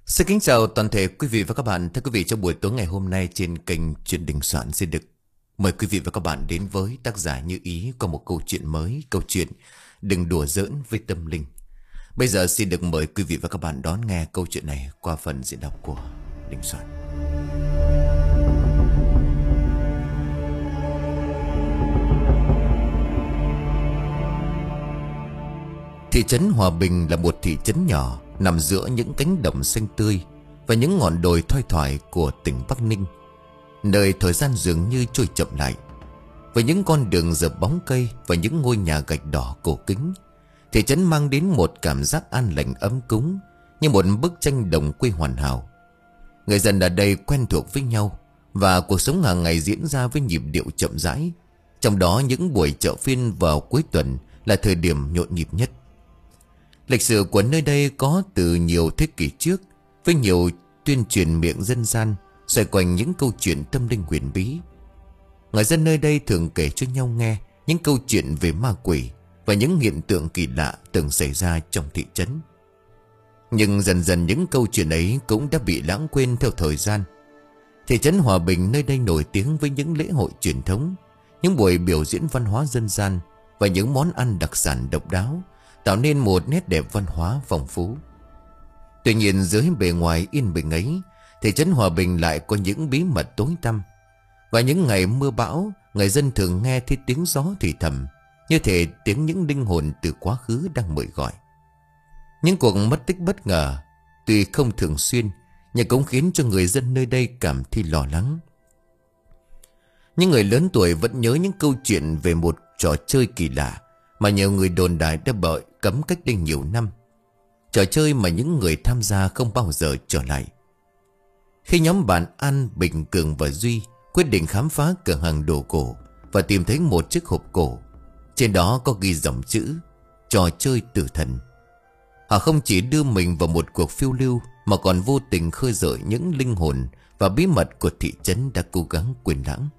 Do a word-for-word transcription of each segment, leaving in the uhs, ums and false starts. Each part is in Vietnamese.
Xin kính chào toàn thể quý vị và các bạn. Thưa quý vị, trong buổi tối ngày hôm nay trên kênh Chuyện Đình Soạn xin được mời quý vị và các bạn đến với tác giả Như Ý có một câu chuyện mới, câu chuyện Đừng đùa giỡn với tâm linh. Bây giờ xin được mời quý vị và các bạn đón nghe câu chuyện này qua phần diễn đọc của Đình Soạn. Thị trấn Hòa Bình là một thị trấn nhỏ nằm giữa những cánh đồng xanh tươi và những ngọn đồi thoai thoải của tỉnh Bắc Ninh, nơi thời gian dường như trôi chậm lại. Với những con đường dợp bóng cây và những ngôi nhà gạch đỏ cổ kính, thị trấn mang đến một cảm giác an lành ấm cúng, như một bức tranh đồng quê hoàn hảo. Người dân ở đây quen thuộc với nhau và cuộc sống hàng ngày diễn ra với nhịp điệu chậm rãi. Trong đó những buổi chợ phiên vào cuối tuần là thời điểm nhộn nhịp nhất. Lịch sử của nơi đây có từ nhiều thế kỷ trước, với nhiều tuyên truyền miệng dân gian xoay quanh những câu chuyện tâm linh huyền bí. Người dân nơi đây thường kể cho nhau nghe những câu chuyện về ma quỷ và những hiện tượng kỳ lạ từng xảy ra trong thị trấn. Nhưng dần dần những câu chuyện ấy cũng đã bị lãng quên theo thời gian. Thị trấn Hòa Bình nơi đây nổi tiếng với những lễ hội truyền thống, những buổi biểu diễn văn hóa dân gian và những món ăn đặc sản độc đáo, tạo nên một nét đẹp văn hóa phong phú. Tuy nhiên dưới bề ngoài yên bình ấy, thị trấn Hòa Bình lại có những bí mật tối tăm. Và những ngày mưa bão, người dân thường nghe thấy tiếng gió thì thầm, như thể tiếng những linh hồn từ quá khứ đang mời gọi. Những cuộc mất tích bất ngờ, tuy không thường xuyên, nhưng cũng khiến cho người dân nơi đây cảm thấy lo lắng. Những người lớn tuổi vẫn nhớ những câu chuyện về một trò chơi kỳ lạ mà nhiều người đồn đại đã bị cấm cách đây nhiều năm. Trò chơi mà những người tham gia không bao giờ trở lại. Khi nhóm bạn An, Bình, Cường và Duy quyết định khám phá cửa hàng đồ cổ và tìm thấy một chiếc hộp cổ, trên đó có ghi dòng chữ trò chơi tử thần, họ không chỉ đưa mình vào một cuộc phiêu lưu mà còn vô tình khơi gợi những linh hồn và bí mật của thị trấn đã cố gắng quên lãng.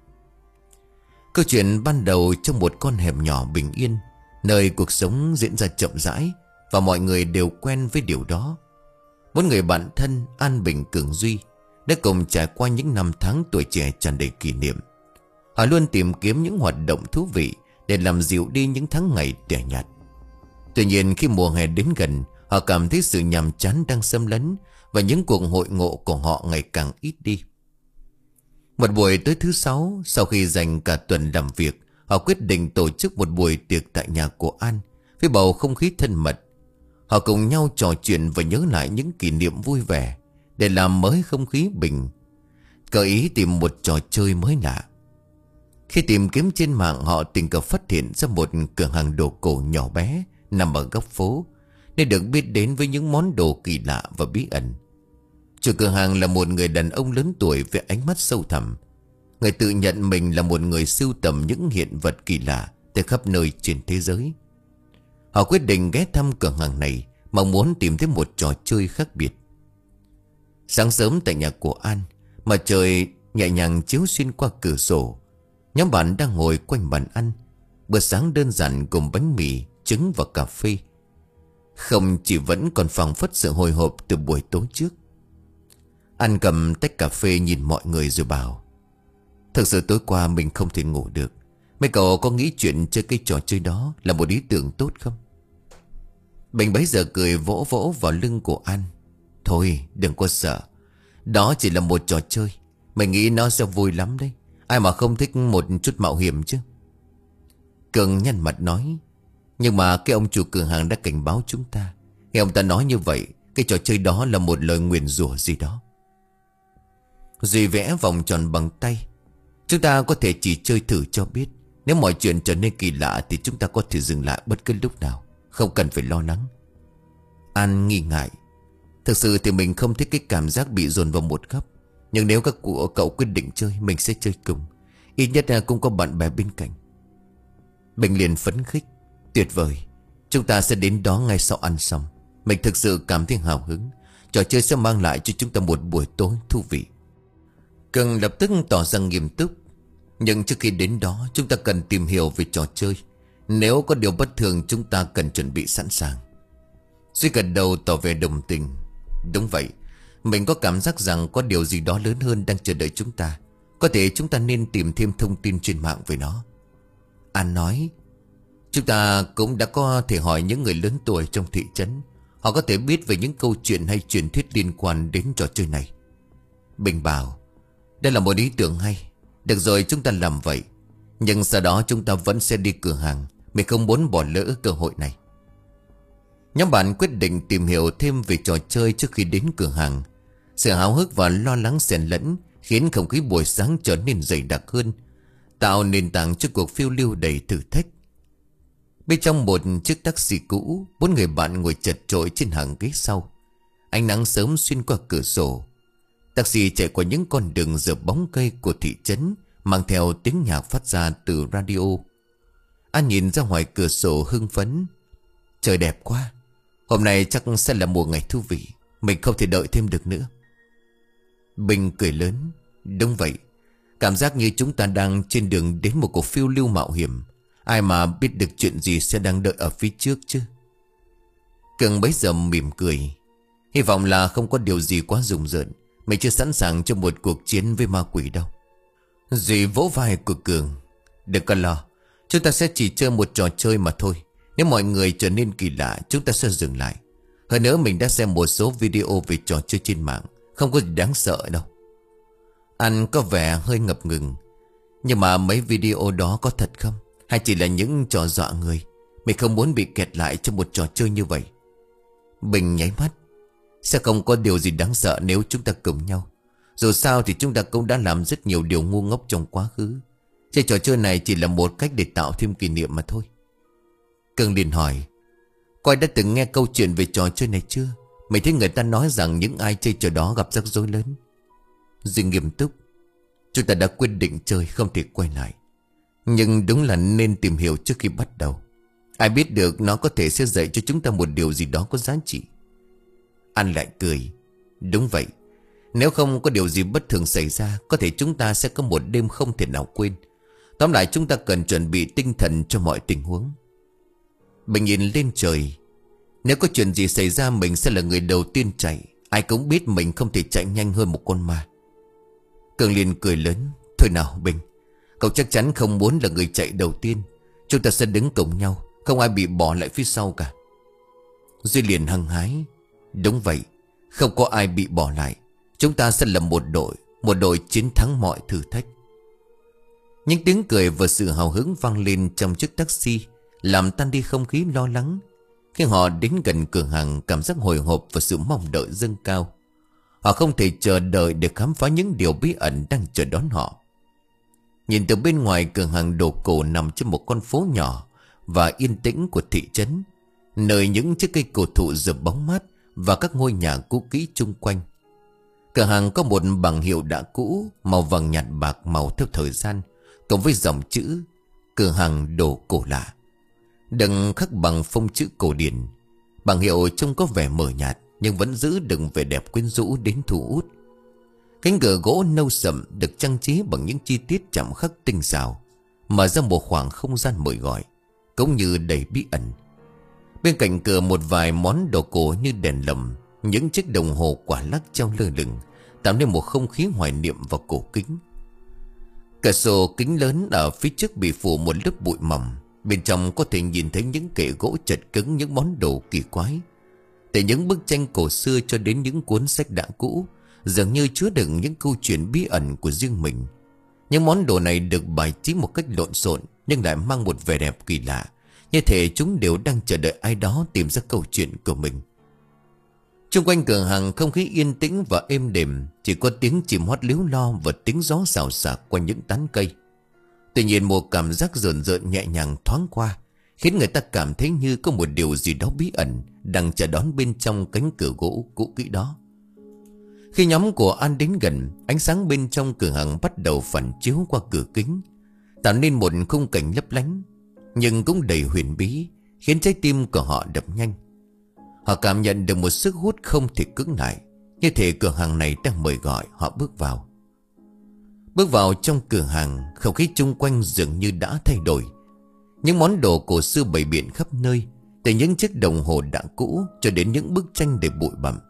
Câu chuyện ban đầu trong một con hẻm nhỏ bình yên, nơi cuộc sống diễn ra chậm rãi và mọi người đều quen với điều đó. Bốn người bạn thân An, Bình, Cường, Duy đã cùng trải qua những năm tháng tuổi trẻ tràn đầy kỷ niệm. Họ luôn tìm kiếm những hoạt động thú vị để làm dịu đi những tháng ngày tẻ nhạt. Tuy nhiên khi mùa hè đến gần, họ cảm thấy sự nhàm chán đang xâm lấn và những cuộc hội ngộ của họ ngày càng ít đi. Một buổi tối thứ sáu, sau khi dành cả tuần làm việc, họ quyết định tổ chức một buổi tiệc tại nhà của An với bầu không khí thân mật. Họ cùng nhau trò chuyện và nhớ lại những kỷ niệm vui vẻ để làm mới không khí bình. Cờ ý tìm một trò chơi mới lạ. Khi tìm kiếm trên mạng, họ tình cờ phát hiện ra một cửa hàng đồ cổ nhỏ bé nằm ở góc phố, nên được biết đến với những món đồ kỳ lạ và bí ẩn. Chủ cửa hàng là một người đàn ông lớn tuổi với ánh mắt sâu thẳm. Người tự nhận mình là một người sưu tầm những hiện vật kỳ lạ từ khắp nơi trên thế giới. Họ quyết định ghé thăm cửa hàng này, mong muốn tìm thấy một trò chơi khác biệt. Sáng sớm tại nhà của An, mặt trời nhẹ nhàng chiếu xuyên qua cửa sổ. Nhóm bạn đang ngồi quanh bàn ăn bữa sáng đơn giản gồm bánh mì, trứng và cà phê. Không chỉ vẫn còn phảng phất sự hồi hộp từ buổi tối trước. An cầm tách cà phê nhìn mọi người rồi bảo: "Thực sự tối qua mình không thể ngủ được. Mấy cậu có nghĩ chuyện chơi cái trò chơi đó là một ý tưởng tốt không?" Bình bấy giờ cười vỗ vỗ vào lưng của An: "Thôi đừng có sợ. Đó chỉ là một trò chơi. Mình nghĩ nó sẽ vui lắm đấy. Ai mà không thích một chút mạo hiểm chứ." Cường nhăn mặt nói: "Nhưng mà cái ông chủ cửa hàng đã cảnh báo chúng ta. Nghe ông ta nói như vậy, cái trò chơi đó là một lời nguyền rủa gì đó." Duy vẽ vòng tròn bằng tay: "Chúng ta có thể chỉ chơi thử cho biết. Nếu mọi chuyện trở nên kỳ lạ thì chúng ta có thể dừng lại bất cứ lúc nào, không cần phải lo lắng." An nghi ngại: "Thực sự thì mình không thích cái cảm giác bị dồn vào một góc. Nhưng nếu các cụ cậu quyết định chơi, mình sẽ chơi cùng. Ít nhất là cũng có bạn bè bên cạnh." Bình liền phấn khích: "Tuyệt vời. Chúng ta sẽ đến đó ngay sau ăn xong. Mình thực sự cảm thấy hào hứng. Trò chơi sẽ mang lại cho chúng ta một buổi tối thú vị." Cường lập tức tỏ ra nghiêm túc: "Nhưng trước khi đến đó, chúng ta cần tìm hiểu về trò chơi. Nếu có điều bất thường, chúng ta cần chuẩn bị sẵn sàng." Duy gật đầu tỏ vẻ đồng tình: "Đúng vậy. Mình có cảm giác rằng có điều gì đó lớn hơn đang chờ đợi chúng ta. Có thể chúng ta nên tìm thêm thông tin trên mạng về nó. An nói, chúng ta cũng đã có thể hỏi những người lớn tuổi trong thị trấn. Họ có thể biết về những câu chuyện hay truyền thuyết liên quan đến trò chơi này. Bình bảo, đây là một ý tưởng hay. Được rồi, chúng ta làm vậy. Nhưng sau đó chúng ta vẫn sẽ đi cửa hàng. Mình không muốn bỏ lỡ cơ hội này. Nhóm bạn quyết định tìm hiểu thêm về trò chơi trước khi đến cửa hàng. Sự háo hức và lo lắng xen lẫn khiến không khí buổi sáng trở nên dày đặc hơn, tạo nền tảng cho cuộc phiêu lưu đầy thử thách. Bên trong một chiếc taxi cũ, bốn người bạn ngồi chật chội trên hàng ghế sau. Ánh nắng sớm xuyên qua cửa sổ. Taxi chạy qua những con đường giữa bóng cây của thị trấn, mang theo tiếng nhạc phát ra từ radio. An nhìn ra ngoài cửa sổ hưng phấn. Trời đẹp quá. Hôm nay chắc sẽ là một ngày thú vị. Mình không thể đợi thêm được nữa. Bình cười lớn. Đúng vậy. Cảm giác như chúng ta đang trên đường đến một cuộc phiêu lưu mạo hiểm. Ai mà biết được chuyện gì sẽ đang đợi ở phía trước chứ. Cường bấy giờ mỉm cười. Hy vọng là không có điều gì quá rùng rợn. Mình chưa sẵn sàng cho một cuộc chiến với ma quỷ đâu. Duy vỗ vai của Cường. Đừng có lo. Chúng ta sẽ chỉ chơi một trò chơi mà thôi. Nếu mọi người trở nên kỳ lạ, chúng ta sẽ dừng lại. Hơn nữa mình đã xem một số video về trò chơi trên mạng. Không có gì đáng sợ đâu. Anh có vẻ hơi ngập ngừng. Nhưng mà mấy video đó có thật không? Hay chỉ là những trò dọa người? Mình không muốn bị kẹt lại trong một trò chơi như vậy. Bình nháy mắt. Sẽ không có điều gì đáng sợ nếu chúng ta cùng nhau. Dù sao thì chúng ta cũng đã làm rất nhiều điều ngu ngốc trong quá khứ. Chơi trò chơi này chỉ là một cách để tạo thêm kỷ niệm mà thôi. Cường liền hỏi, Coi đã từng nghe câu chuyện về trò chơi này chưa? Mình thấy người ta nói rằng những ai chơi trò đó gặp rắc rối lớn. Duy nghiêm túc. Chúng ta đã quyết định chơi, không thể quay lại. Nhưng đúng là nên tìm hiểu trước khi bắt đầu. Ai biết được nó có thể sẽ dạy cho chúng ta một điều gì đó có giá trị. An lại cười. Đúng vậy. Nếu không có điều gì bất thường xảy ra, có thể chúng ta sẽ có một đêm không thể nào quên. Tóm lại chúng ta cần chuẩn bị tinh thần cho mọi tình huống. Mình nhìn lên trời. Nếu có chuyện gì xảy ra, mình sẽ là người đầu tiên chạy. Ai cũng biết mình không thể chạy nhanh hơn một con ma. Cường liền cười lớn. Thôi nào Bình, cậu chắc chắn không muốn là người chạy đầu tiên. Chúng ta sẽ đứng cùng nhau, không ai bị bỏ lại phía sau cả. Duy liền hăng hái. Đúng vậy, không có ai bị bỏ lại. Chúng ta sẽ là một đội, một đội chiến thắng mọi thử thách. Những tiếng cười và sự hào hứng vang lên trong chiếc taxi, làm tan đi không khí lo lắng. Khi họ đến gần cửa hàng, cảm giác hồi hộp và sự mong đợi dâng cao. Họ không thể chờ đợi để khám phá những điều bí ẩn đang chờ đón họ. Nhìn từ bên ngoài, cửa hàng đồ cổ nằm trên một con phố nhỏ và yên tĩnh của thị trấn, nơi những chiếc cây cổ thụ rực bóng mát và các ngôi nhà cũ kỹ chung quanh. Cửa hàng có một bảng hiệu đã cũ, màu vàng nhạt bạc màu theo thời gian, cộng với dòng chữ cửa hàng đồ cổ lạ, đừng khắc bằng phông chữ cổ điển. Bảng hiệu trông có vẻ mờ nhạt nhưng vẫn giữ được vẻ đẹp quyến rũ đến thu hút. Cánh cửa gỗ nâu sậm được trang trí bằng những chi tiết chạm khắc tinh xảo, mở ra một khoảng không gian mời gọi, cũng như đầy bí ẩn. Bên cạnh cửa một vài món đồ cổ như đèn lồng, những chiếc đồng hồ quả lắc treo lơ lửng, tạo nên một không khí hoài niệm và cổ kính. Cửa sổ kính lớn ở phía trước bị phủ một lớp bụi mỏng. Bên trong có thể nhìn thấy những kệ gỗ chật cứng, những món đồ kỳ quái. Từ những bức tranh cổ xưa cho đến những cuốn sách đã cũ, dường như chứa đựng những câu chuyện bí ẩn của riêng mình. Những món đồ này được bài trí một cách lộn xộn, nhưng lại mang một vẻ đẹp kỳ lạ, như thể chúng đều đang chờ đợi ai đó tìm ra câu chuyện của mình. Xung quanh cửa hàng không khí yên tĩnh và êm đềm, chỉ có tiếng chim hót líu lo và tiếng gió xào xạc qua những tán cây. Tuy nhiên một cảm giác rợn rợn nhẹ nhàng thoáng qua, khiến người ta cảm thấy như có một điều gì đó bí ẩn đang chờ đón bên trong cánh cửa gỗ cũ kỹ đó. Khi nhóm của An đến gần, ánh sáng bên trong cửa hàng bắt đầu phản chiếu qua cửa kính, tạo nên một khung cảnh lấp lánh, nhưng cũng đầy huyền bí, khiến trái tim của họ đập nhanh. Họ cảm nhận được một sức hút không thể cưỡng lại, như thể cửa hàng này đang mời gọi họ bước vào. Bước vào trong cửa hàng, không khí chung quanh dường như đã thay đổi. Những món đồ cổ xưa bày biện khắp nơi, từ những chiếc đồng hồ đã cũ cho đến những bức tranh để bụi bặm.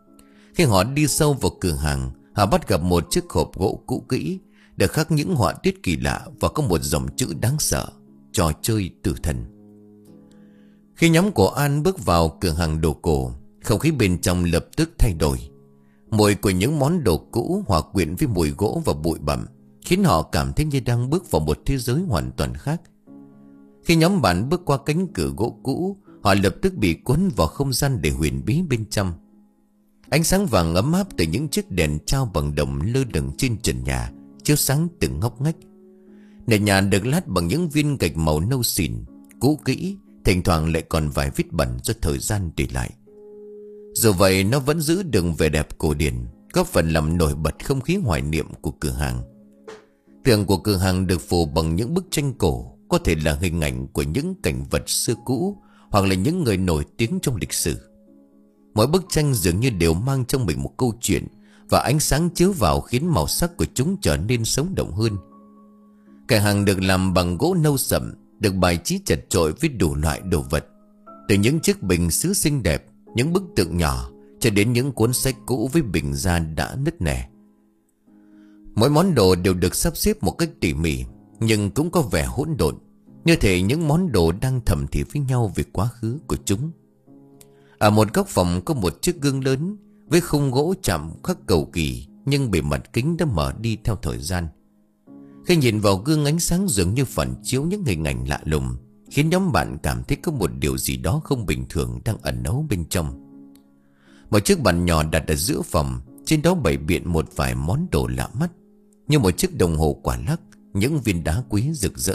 Khi họ đi sâu vào cửa hàng, họ bắt gặp một chiếc hộp gỗ cũ kỹ, được khắc những họa tiết kỳ lạ và có một dòng chữ đáng sợ: trò chơi tử thần. Khi nhóm của An bước vào cửa hàng đồ cổ, không khí bên trong lập tức thay đổi. Mùi của những món đồ cũ hòa quyện với mùi gỗ và bụi bặm khiến họ cảm thấy như đang bước vào một thế giới hoàn toàn khác. Khi nhóm bạn bước qua cánh cửa gỗ cũ, họ lập tức bị cuốn vào không gian đầy huyền bí bên trong. Ánh sáng vàng ấm áp từ những chiếc đèn trao bằng đồng lơ lửng trên trần nhà chiếu sáng từng ngóc ngách. Nền nhà được lát bằng những viên gạch màu nâu xỉn, cũ kỹ, thỉnh thoảng lại còn vài vết bẩn do thời gian để lại. Dù vậy nó vẫn giữ được vẻ đẹp cổ điển, góp phần làm nổi bật không khí hoài niệm của cửa hàng. Tường của cửa hàng được phủ bằng những bức tranh cổ, có thể là hình ảnh của những cảnh vật xưa cũ hoặc là những người nổi tiếng trong lịch sử. Mỗi bức tranh dường như đều mang trong mình một câu chuyện, và ánh sáng chiếu vào khiến màu sắc của chúng trở nên sống động hơn. Cửa hàng được làm bằng gỗ nâu sậm, được bài trí chật chội với đủ loại đồ vật, từ những chiếc bình sứ xinh đẹp, những bức tượng nhỏ, cho đến những cuốn sách cũ với bình da đã nứt nẻ. Mỗi món đồ đều được sắp xếp một cách tỉ mỉ, nhưng cũng có vẻ hỗn độn, như thể những món đồ đang thầm thì với nhau về quá khứ của chúng. Ở một góc phòng có một chiếc gương lớn với khung gỗ chạm khắc cầu kỳ, nhưng bề mặt kính đã mở đi theo thời gian. Khi nhìn vào gương, ánh sáng dường như phản chiếu những hình ảnh lạ lùng, khiến nhóm bạn cảm thấy có một điều gì đó không bình thường đang ẩn náu bên trong. Một chiếc bàn nhỏ đặt ở giữa phòng, trên đó bày biện một vài món đồ lạ mắt, như một chiếc đồng hồ quả lắc, những viên đá quý rực rỡ.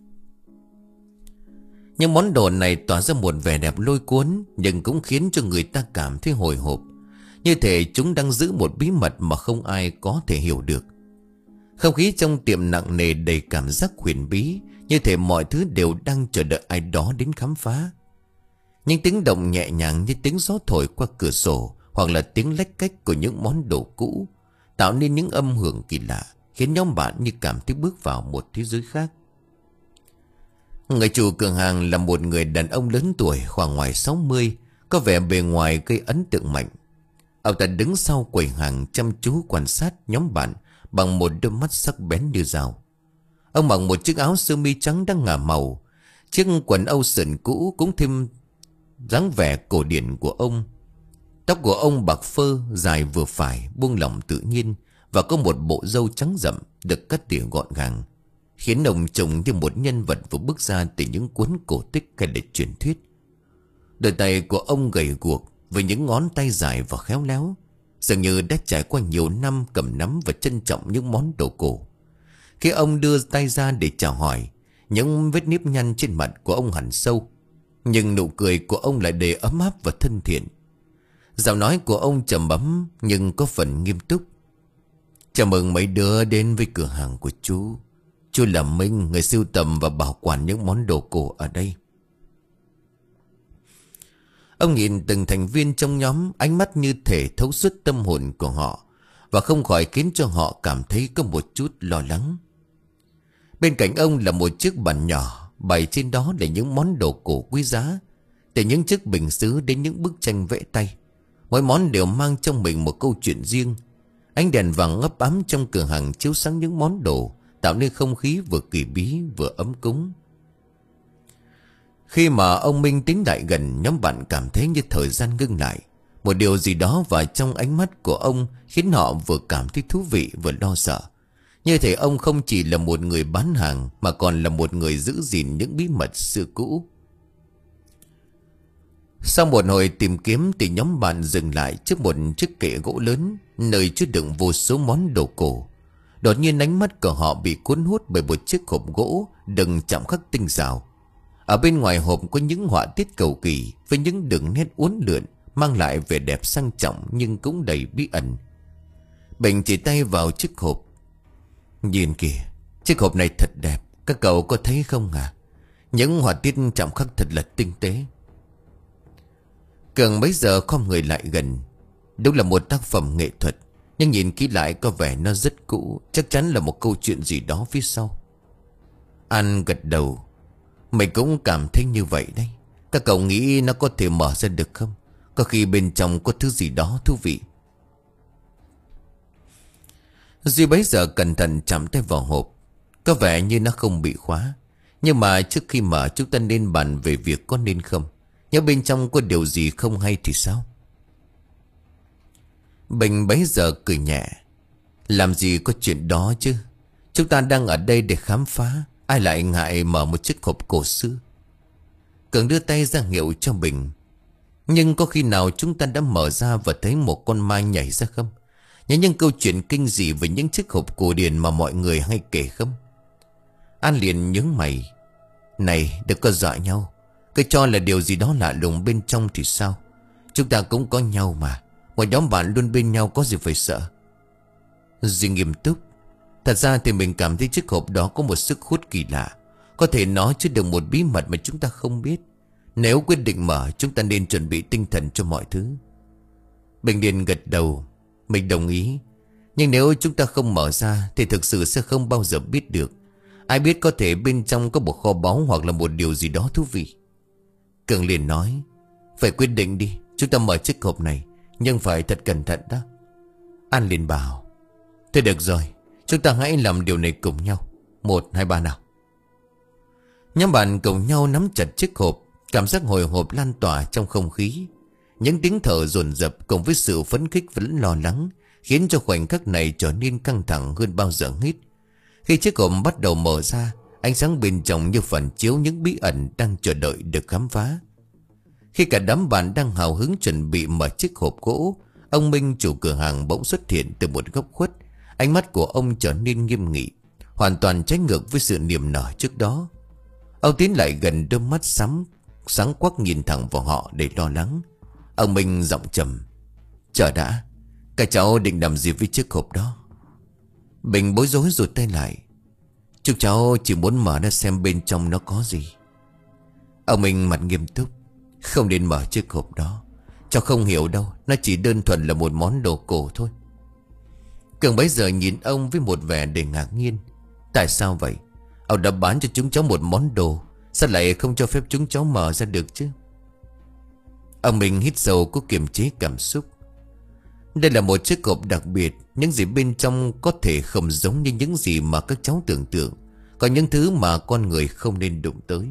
Những món đồ này tỏa ra một vẻ đẹp lôi cuốn, nhưng cũng khiến cho người ta cảm thấy hồi hộp, như thể chúng đang giữ một bí mật mà không ai có thể hiểu được. Không khí trong tiệm nặng nề đầy cảm giác huyền bí, như thể mọi thứ đều đang chờ đợi ai đó đến khám phá. Những tiếng động nhẹ nhàng như tiếng gió thổi qua cửa sổ, hoặc là tiếng lách cách của những món đồ cũ, tạo nên những âm hưởng kỳ lạ, khiến nhóm bạn như cảm thấy bước vào một thế giới khác. Người chủ cửa hàng là một người đàn ông lớn tuổi, khoảng ngoài sáu mươi, có vẻ bề ngoài gây ấn tượng mạnh. Ông ta đứng sau quầy hàng chăm chú quan sát nhóm bạn bằng một đôi mắt sắc bén như dao. Ông mặc một chiếc áo sơ mi trắng đang ngả màu, chiếc quần âu sườn cũ cũng thêm dáng vẻ cổ điển của ông. Tóc của ông bạc phơ, dài vừa phải, buông lỏng tự nhiên, và có một bộ râu trắng rậm được cắt tỉa gọn gàng, khiến ông trông như một nhân vật vừa bước ra từ những cuốn cổ tích hay là truyền thuyết. Đôi tay của ông gầy guộc với những ngón tay dài và khéo léo, dường như đã trải qua nhiều năm cầm nắm và trân trọng những món đồ cổ. Khi ông đưa tay ra để chào hỏi, những vết nếp nhăn trên mặt của ông hằn sâu, nhưng nụ cười của ông lại đầy ấm áp và thân thiện. Giọng nói của ông trầm bấm nhưng có phần nghiêm túc. Chào mừng mấy đứa đến với cửa hàng của chú. Chú là Minh, người sưu tầm và bảo quản những món đồ cổ ở đây. Ông nhìn từng thành viên trong nhóm, ánh mắt như thể thấu suốt tâm hồn của họ, và không khỏi khiến cho họ cảm thấy có một chút lo lắng. Bên cạnh ông là một chiếc bàn nhỏ, bày trên đó là những món đồ cổ quý giá, từ những chiếc bình sứ đến những bức tranh vẽ tay. Mỗi món đều mang trong mình một câu chuyện riêng. Ánh đèn vàng ấp ấm trong cửa hàng chiếu sáng những món đồ, tạo nên không khí vừa kỳ bí vừa ấm cúng. Khi mà ông Minh tiến lại gần, nhóm bạn cảm thấy như thời gian ngưng lại. Một điều gì đó vào trong ánh mắt của ông khiến họ vừa cảm thấy thú vị vừa lo sợ. Như thể ông không chỉ là một người bán hàng, mà còn là một người giữ gìn những bí mật xưa cũ. Sau một hồi tìm kiếm thì nhóm bạn dừng lại trước một chiếc kệ gỗ lớn, nơi chứa đựng vô số món đồ cổ. Đột nhiên ánh mắt của họ bị cuốn hút bởi một chiếc hộp gỗ đừng chạm khắc tinh xảo. Ở bên ngoài hộp có những họa tiết cầu kỳ với những đường nét uốn lượn, mang lại vẻ đẹp sang trọng nhưng cũng đầy bí ẩn. Bình chỉ tay vào chiếc hộp. Nhìn kìa, chiếc hộp này thật đẹp, các cậu có thấy không à? Những họa tiết chạm khắc thật là tinh tế. Cường bấy giờ khom người lại gần. Đúng là một tác phẩm nghệ thuật, nhưng nhìn kỹ lại có vẻ nó rất cũ, chắc chắn là một câu chuyện gì đó phía sau. An gật đầu. Mình cũng cảm thấy như vậy đấy. Các cậu nghĩ nó có thể mở ra được không? Có khi bên trong có thứ gì đó thú vị. Duy bấy giờ cẩn thận chạm tay vào hộp. Có vẻ như nó không bị khóa. Nhưng mà trước khi mở chúng ta nên bàn về việc có nên không. Nhớ bên trong có điều gì không hay thì sao? Bình bấy giờ cười nhẹ. Làm gì có chuyện đó chứ. Chúng ta đang ở đây để khám phá. Ai lại ngại mở một chiếc hộp cổ xưa. Cường đưa tay ra hiệu cho Bình. Nhưng có khi nào chúng ta đã mở ra và thấy một con ma nhảy ra không? Nhớ những câu chuyện kinh dị về những chiếc hộp cổ điển mà mọi người hay kể không? An liền nhướng mày. Này, đừng có dọa nhau. Cứ cho là điều gì đó lạ lùng bên trong thì sao? Chúng ta cũng có nhau mà. Ngoài nhóm bạn luôn bên nhau, có gì phải sợ. Duy nghiêm túc. Thật ra thì mình cảm thấy chiếc hộp đó có một sức hút kỳ lạ. Có thể nó chứa được một bí mật mà chúng ta không biết. Nếu quyết định mở, chúng ta nên chuẩn bị tinh thần cho mọi thứ. Bình liền gật đầu. Mình đồng ý. Nhưng nếu chúng ta không mở ra thì thực sự sẽ không bao giờ biết được. Ai biết, có thể bên trong có một kho báu hoặc là một điều gì đó thú vị. Cường liền nói. Phải quyết định đi. Chúng ta mở chiếc hộp này, nhưng phải thật cẩn thận đó. An liền bảo. Thôi được rồi, chúng ta hãy làm điều này cùng nhau. Một, hai, ba nào. Nhóm bạn cùng nhau nắm chặt chiếc hộp. Cảm giác hồi hộp lan tỏa trong không khí. Những tiếng thở dồn dập cùng với sự phấn khích vẫn lo lắng khiến cho khoảnh khắc này trở nên căng thẳng hơn bao giờ hết. Khi chiếc hộp bắt đầu mở ra, ánh sáng bên trong như phản chiếu những bí ẩn đang chờ đợi được khám phá. Khi cả đám bạn đang hào hứng chuẩn bị mở chiếc hộp gỗ, ông Minh, chủ cửa hàng, bỗng xuất hiện từ một góc khuất. Ánh mắt của ông trở nên nghiêm nghị, hoàn toàn trái ngược với sự niềm nở trước đó. Ông tiến lại gần, đôi mắt sáng sáng quắc nhìn thẳng vào họ để lo lắng. Ông Minh giọng trầm. Chờ đã, các cháu định làm gì với chiếc hộp đó? Bình bối rối rụt tay lại. Chúng cháu chỉ muốn mở ra xem bên trong nó có gì. Ông Minh mặt nghiêm túc. Không nên mở chiếc hộp đó. Cháu không hiểu đâu. Nó chỉ đơn thuần là một món đồ cổ thôi. Cường bấy giờ nhìn ông với một vẻ đầy ngạc nhiên. Tại sao vậy? Ông đã bán cho chúng cháu một món đồ, sao lại không cho phép chúng cháu mở ra được chứ? Ông Minh hít sâu, cố kiềm chế cảm xúc. Đây là một chiếc hộp đặc biệt. Những gì bên trong có thể không giống như những gì mà các cháu tưởng tượng. Có những thứ mà con người không nên đụng tới.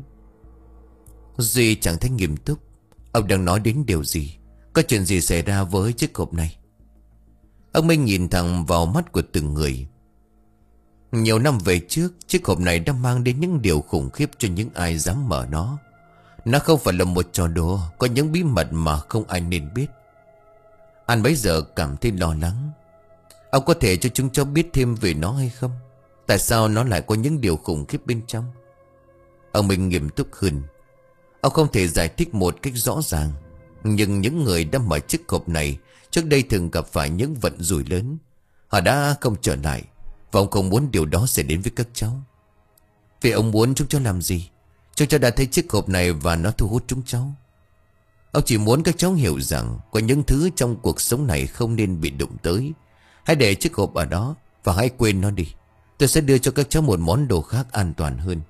Duy chẳng thấy nghiêm túc. Ông đang nói đến điều gì? Có chuyện gì xảy ra với chiếc hộp này? Ông Minh nhìn thẳng vào mắt của từng người. Nhiều năm về trước, chiếc hộp này đã mang đến những điều khủng khiếp cho những ai dám mở nó. Nó không phải là một trò đùa. Có những bí mật mà không ai nên biết. Anh bấy giờ cảm thấy lo lắng. Ông có thể cho chúng cháu biết thêm về nó hay không? Tại sao nó lại có những điều khủng khiếp bên trong? Ông Minh nghiêm túc hơn. Ông không thể giải thích một cách rõ ràng. Nhưng những người đã mở chiếc hộp này trước đây thường gặp phải những vận rủi lớn. Họ đã không trở lại. Và ông không muốn điều đó xảy đến với các cháu. Vì ông muốn chúng cháu làm gì? Chúng cháu đã thấy chiếc hộp này và nó thu hút chúng cháu. Ông chỉ muốn các cháu hiểu rằng có những thứ trong cuộc sống này không nên bị đụng tới. Hãy để chiếc hộp ở đó và hãy quên nó đi. Tôi sẽ đưa cho các cháu một món đồ khác an toàn hơn.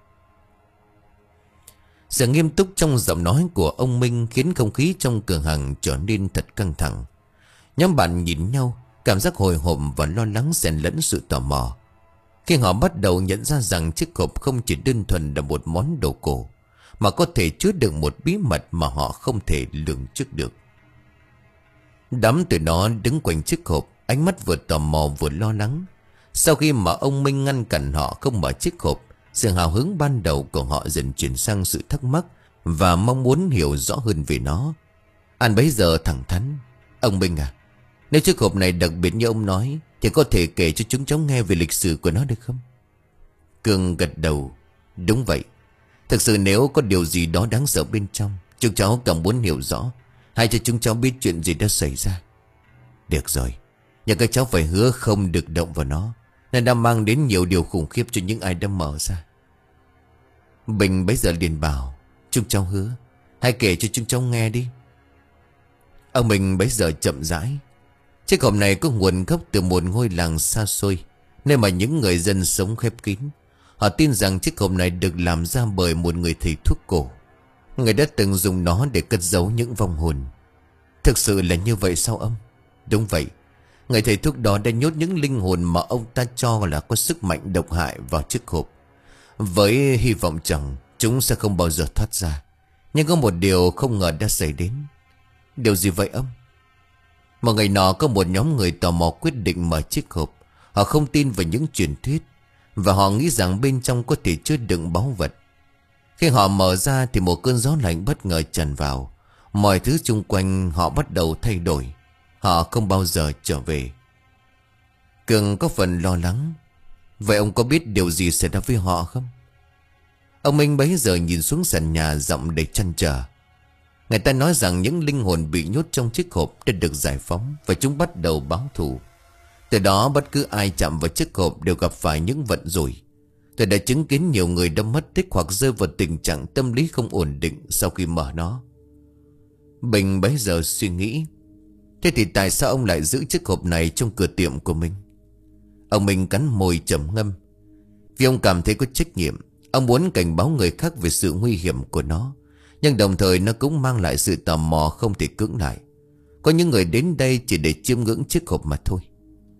Sự nghiêm túc trong giọng nói của ông Minh khiến không khí trong cửa hàng trở nên thật căng thẳng. Nhóm bạn nhìn nhau, cảm giác hồi hộp và lo lắng xen lẫn sự tò mò. Khi họ bắt đầu nhận ra rằng chiếc hộp không chỉ đơn thuần là một món đồ cổ, mà có thể chứa đựng một bí mật mà họ không thể lường trước được. Đám tụi nó đứng quanh chiếc hộp, ánh mắt vừa tò mò vừa lo lắng. Sau khi mà ông Minh ngăn cản họ không mở chiếc hộp, sự hào hứng ban đầu của họ dần chuyển sang sự thắc mắc và mong muốn hiểu rõ hơn về nó. Anh bấy giờ thẳng thắn. Ông Minh à, nếu chiếc hộp này đặc biệt như ông nói, thì có thể kể cho chúng cháu nghe về lịch sử của nó được không? Cường gật đầu. Đúng vậy. Thực sự nếu có điều gì đó đáng sợ bên trong, chúng cháu càng muốn hiểu rõ. Hãy cho chúng cháu biết chuyện gì đã xảy ra. Được rồi, nhưng các cháu phải hứa không được động vào nó. Nó đã mang đến nhiều điều khủng khiếp cho những ai đã mở ra. Bình bấy giờ liền bảo. Chúng cháu hứa. Hãy kể cho chúng cháu nghe đi. Ông Bình bấy giờ chậm rãi. Chiếc hộp này có nguồn gốc từ một ngôi làng xa xôi, nơi mà những người dân sống khép kín. Họ tin rằng chiếc hộp này được làm ra bởi một người thầy thuốc cổ. Người đã từng dùng nó để cất giấu những vong hồn. Thực sự là như vậy sao ông? Đúng vậy. Người thầy thuốc đó đã nhốt những linh hồn mà ông ta cho là có sức mạnh độc hại vào chiếc hộp, với hy vọng rằng chúng sẽ không bao giờ thoát ra. Nhưng có một điều không ngờ đã xảy đến. Điều gì vậy ông? Một ngày nọ có một nhóm người tò mò quyết định mở chiếc hộp. Họ không tin vào những truyền thuyết, và họ nghĩ rằng bên trong có thể chứa đựng báu vật. Khi họ mở ra thì một cơn gió lạnh bất ngờ tràn vào. Mọi thứ xung quanh họ bắt đầu thay đổi. Họ không bao giờ trở về. Cường có phần lo lắng. Vậy ông có biết điều gì xảy ra với họ không? Ông Minh bấy giờ nhìn xuống sàn nhà, giọng đầy trăn trở. Người ta nói rằng những linh hồn bị nhốt trong chiếc hộp đã được giải phóng, và chúng bắt đầu báo thù. Từ đó bất cứ ai chạm vào chiếc hộp đều gặp phải những vận rủi. Tôi đã chứng kiến nhiều người đã mất tích hoặc rơi vào tình trạng tâm lý không ổn định sau khi mở nó. Bình bấy giờ suy nghĩ. Thế thì tại sao ông lại giữ chiếc hộp này trong cửa tiệm của mình? Ông Minh cắn môi trầm ngâm. Vì ông cảm thấy có trách nhiệm. Ông muốn cảnh báo người khác về sự nguy hiểm của nó, nhưng đồng thời nó cũng mang lại sự tò mò không thể cưỡng lại. Có những người đến đây chỉ để chiêm ngưỡng chiếc hộp mà thôi.